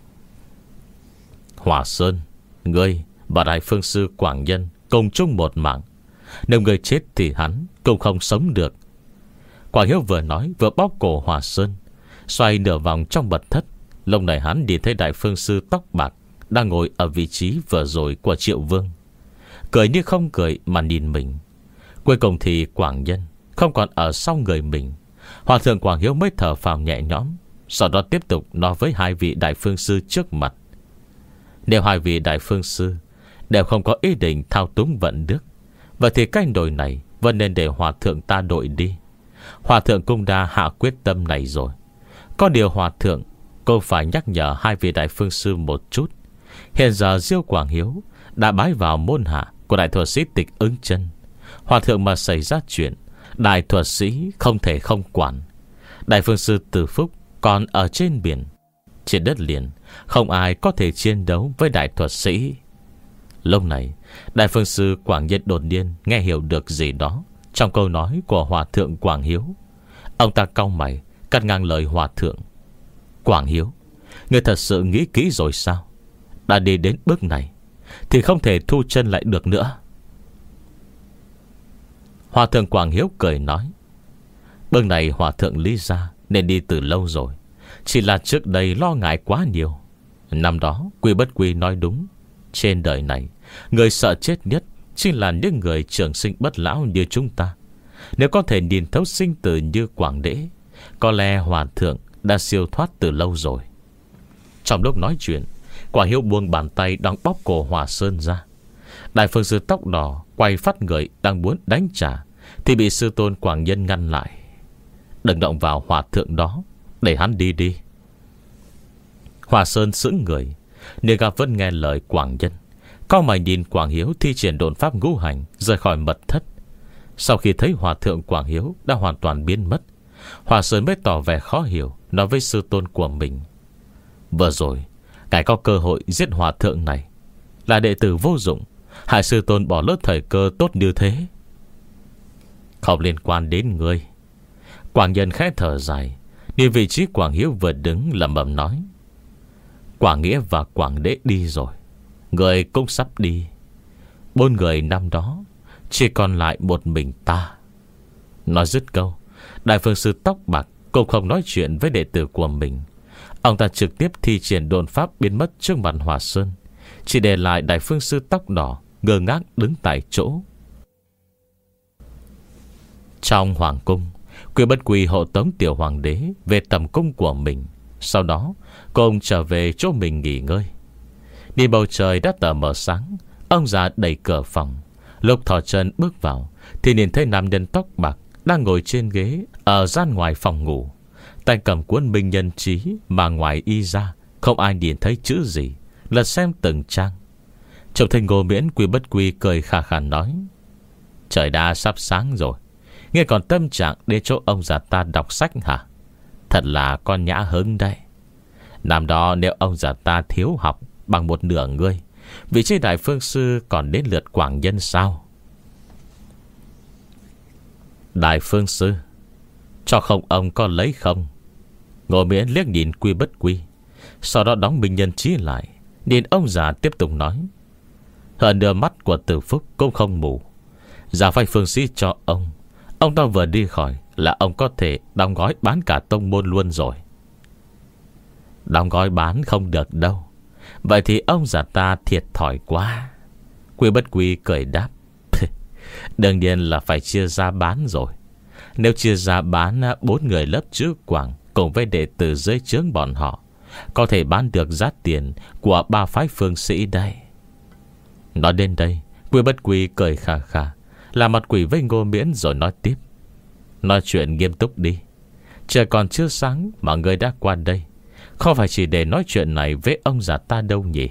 [SPEAKER 1] Hòa Sơn, ngươi và Đại Phương Sư Quảng Nhân cùng chung một mạng, nếu người chết thì hắn cũng không sống được. Quảng Hiếu vừa nói vừa bóp cổ Hòa Sơn, xoay nửa vòng trong mật thất. Lúc này hắn nhìn thấy Đại Phương Sư tóc bạc đang ngồi ở vị trí vừa rồi của Triệu Vương, cười như không cười mà nhìn mình. Cuối cùng thì Quảng Nhân không còn ở sau người mình. Hòa thượng Quảng Hiếu mới thở phào nhẹ nhõm, sau đó tiếp tục nói với hai vị Đại Phương Sư trước mặt. Nếu hai vị Đại Phương Sư đều không có ý định thao túng vận nước, vậy thì cái nồi này vẫn nên để Hòa thượng ta đội đi. Hòa thượng cũng đã hạ quyết tâm này rồi. Có điều Hòa thượng cô phải nhắc nhở hai vị Đại Phương Sư một chút. Hiện giờ Diêu Quảng Hiếu đã bái vào môn hạ của Đại Thuật Sĩ Tịch Ứng Chân. Hòa thượng mà xảy ra chuyện, Đại Thuật Sĩ không thể không quản. Đại Phương Sư Từ Phúc còn ở trên biển, trên đất liền không ai có thể chiến đấu với Đại Thuật Sĩ. Lúc này Đại Phương Sư Quảng Nhân đột nhiên nghe hiểu được gì đó trong câu nói của Hòa thượng Quảng Hiếu. Ông ta cau mày cắt ngang lời Hòa thượng. Quảng Hiếu, người thật sự nghĩ kỹ rồi sao? Đã đi đến bước này thì không thể thu chân lại được nữa. Hòa thượng Quảng Hiếu cười nói, bước này Hòa thượng lý ra nên đi từ lâu rồi, chỉ là trước đây lo ngại quá nhiều. Năm đó Quy Bất Quy nói đúng, trên đời này người sợ chết nhất chính là những người trường sinh bất lão như chúng ta. Nếu có thể nhìn thấu sinh tử như Quảng Đế, có lẽ Hòa thượng đã siêu thoát từ lâu rồi. Trong lúc nói chuyện, Quảng Hiếu buông bàn tay đang bóp cổ Hòa Sơn ra. Đại Phương Sư tóc đỏ quay phát người đang muốn đánh trả thì bị sư tôn Quảng Nhân ngăn lại. Đừng động vào Hòa thượng đó, để hắn đi đi. Hòa Sơn sững người, nhưng gã vẫn nghe lời Quảng Nhân. Cao mày nhìn Quảng Hiếu thi triển độn pháp ngũ hành rời khỏi mật thất. Sau khi thấy Hòa thượng Quảng Hiếu đã hoàn toàn biến mất, Hòa Sơn mới tỏ vẻ khó hiểu, nói với sư tôn của mình. Vừa rồi ngài có cơ hội giết Hòa thượng này, là đệ tử vô dụng, hại sư tôn bỏ lỡ thời cơ tốt như thế. Không liên quan đến ngươi. Quảng Nhân khẽ thở dài, đi vị trí Quảng Hiếu vừa đứng lẩm bẩm nói. Quảng Nghĩa và Quảng Đế đi rồi, người cũng sắp đi. Bốn người năm đó chỉ còn lại một mình ta. Nói dứt câu, Đại Phương Sư tóc bạc cũng không nói chuyện với đệ tử của mình. Ông ta trực tiếp thi triển độn pháp biến mất trước mặt Hòa Sơn, chỉ để lại Đại Phương Sư tóc đỏ ngơ ngác đứng tại chỗ. Trong hoàng cung, Quy Bất Quy hộ tống tiểu hoàng đế về tầm cung của mình. Sau đó cô ông trở về chỗ mình nghỉ ngơi. Đi bầu trời đã tờ mờ sáng, ông già đẩy cửa phòng. Lúc thò chân bước vào thì nhìn thấy nam nhân tóc bạc đang ngồi trên ghế ở gian ngoài phòng ngủ, tay cầm cuốn Minh Nhân Chí mà ngoài y ra không ai nhìn thấy chữ gì, lật xem từng trang. Trông thấy Ngô Miễn, Quy Bất Quy cười khà khà nói: Trời đã sắp sáng rồi, nghe còn tâm trạng đến chỗ ông già ta đọc sách hả? Thật là con nhã hứng đấy. Năm đó nếu ông già ta thiếu học bằng một nửa ngươi, vị trí Đại Phương Sư còn đến lượt Quảng Nhân sao? Đại Phương Sư, cho không ông có lấy không? Ngô Miễn liếc nhìn Quy Bất Quy, sau đó đóng Minh Nhân Chí lại, nhìn ông già tiếp tục nói: Hơn nửa mắt của Từ Phúc cũng không mù, giả phái phương sĩ cho ông, ông ta vừa đi khỏi là ông có thể đóng gói bán cả tông môn luôn rồi. Đóng gói bán không được đâu. Vậy thì ông già ta thiệt thòi quá. Quy Bất Quy cười đáp: Đương nhiên là phải chia ra bán rồi. Nếu chia ra bán bốn người lớp chữ Quảng cùng với đệ tử dưới trướng bọn họ có thể bán được giá tiền của ba phái phương sĩ đây. Nói đến đây, Quy Bất Quy cười khà khà, làm mặt quỷ với Ngô Miễn rồi nói tiếp. Nói chuyện nghiêm túc đi. Trời còn chưa sáng mà ngươi đã qua đây, không phải chỉ để nói chuyện này với ông già ta đâu nhỉ?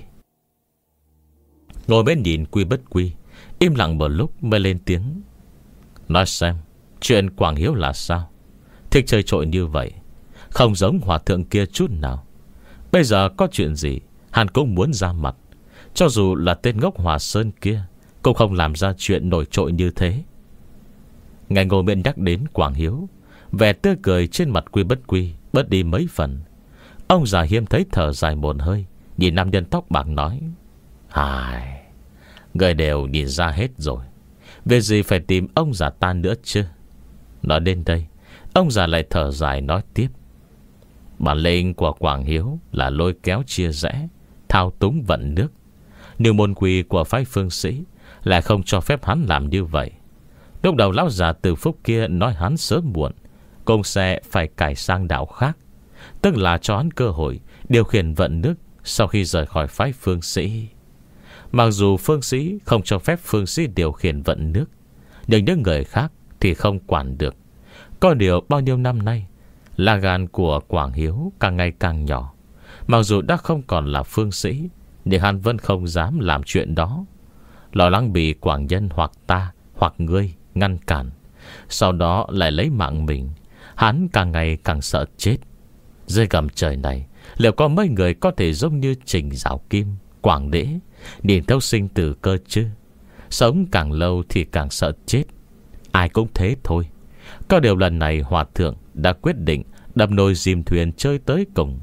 [SPEAKER 1] Ngồi bên nhìn Quy Bất Quy, im lặng một lúc mới lên tiếng. Nói xem, chuyện Quảng Hiếu là sao? Thích chơi trội như vậy, không giống hòa thượng kia chút nào. Bây giờ có chuyện gì hắn cũng muốn ra mặt. Cho dù là tên ngốc Hòa Sơn kia cũng không làm ra chuyện nổi trội như thế. Ngài Ngô Miễn nhắc đến Quảng Hiếu, vẻ tươi cười trên mặt Quy Bất Quy bớt đi mấy phần. Ông già hiếm thấy thở dài một hơi, nhìn nam nhân tóc bạc nói. Hài, người đều nhìn ra hết rồi, về gì phải tìm ông già ta nữa chứ? Nói đến đây, ông già lại thở dài nói tiếp. Bản lĩnh của Quảng Hiếu là lôi kéo chia rẽ, thao túng vận nước. Nhưng môn quy của phái phương sĩ lại không cho phép hắn làm như vậy. Lúc đầu lão già Từ Phúc kia nói hắn sớm muộn cũng sẽ phải cải sang đạo khác, tức là cho hắn cơ hội điều khiển vận nước sau khi rời khỏi phái phương sĩ. Mặc dù phương sĩ không cho phép phương sĩ điều khiển vận nước, nhưng những người khác thì không quản được. Có điều bao nhiêu năm nay, là gan của Quảng Hiếu càng ngày càng nhỏ. Mặc dù đã không còn là phương sĩ, nhưng hắn vẫn không dám làm chuyện đó, lo lắng bị Quảng Nhân hoặc ta hoặc ngươi ngăn cản, sau đó lại lấy mạng mình. Hắn càng ngày càng sợ chết. Dưới gầm trời này, liệu có mấy người có thể giống như Trình Giảo Kim, Quảng Đế, nhìn thấu sinh tử cơ chứ? Sống càng lâu thì càng sợ chết. Ai cũng thế thôi. Có điều lần này hòa thượng đã quyết định đập nồi dìm thuyền chơi tới cùng.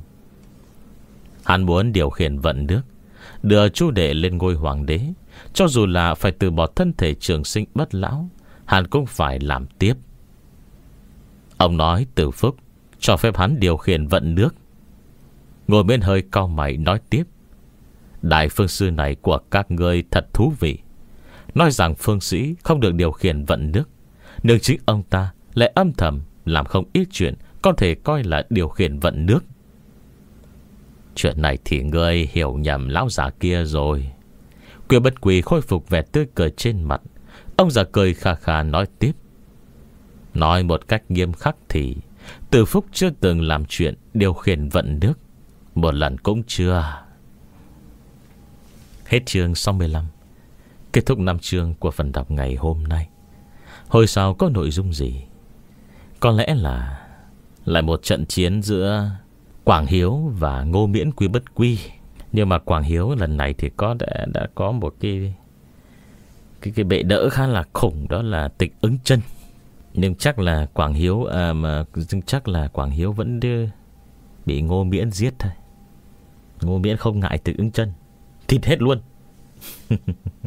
[SPEAKER 1] Hắn muốn điều khiển vận nước, đưa Chu Đệ lên ngôi hoàng đế. Cho dù là phải từ bỏ thân thể trường sinh bất lão, hắn cũng phải làm tiếp. Ông nói Từ Phúc cho phép hắn điều khiển vận nước. Ngồi bên hơi cau mày nói tiếp. Đại phương sư này của các ngươi thật thú vị, nói rằng phương sĩ không được điều khiển vận nước, nhưng chính ông ta lại âm thầm làm không ít chuyện có thể coi là điều khiển vận nước. Chuyện này thì ngươi hiểu nhầm lão già kia rồi. Quy Bất Quy khôi phục vẻ tươi cười trên mặt. Ông già cười khà khà nói tiếp. Nói một cách nghiêm khắc thì Từ Phúc chưa từng làm chuyện điều khiển vận nước, một lần cũng chưa. Hết chương sáu mươi lăm. Kết thúc năm chương của phần đọc ngày hôm nay. Hồi sau có nội dung gì? Có lẽ là lại một trận chiến giữa Quảng Hiếu và Ngô Miễn Quy Bất Quy. Nhưng mà Quảng Hiếu lần này thì có đã, đã có một cái Cái, cái bệ đỡ khá là khủng, đó là Tịch Ứng Chân. Nhưng chắc là Quảng Hiếu à, mà chắc là Quảng Hiếu vẫn đưa, bị Ngô Miễn giết thôi. Ngô Miễn không ngại Tịch Ứng Chân, thịt hết luôn.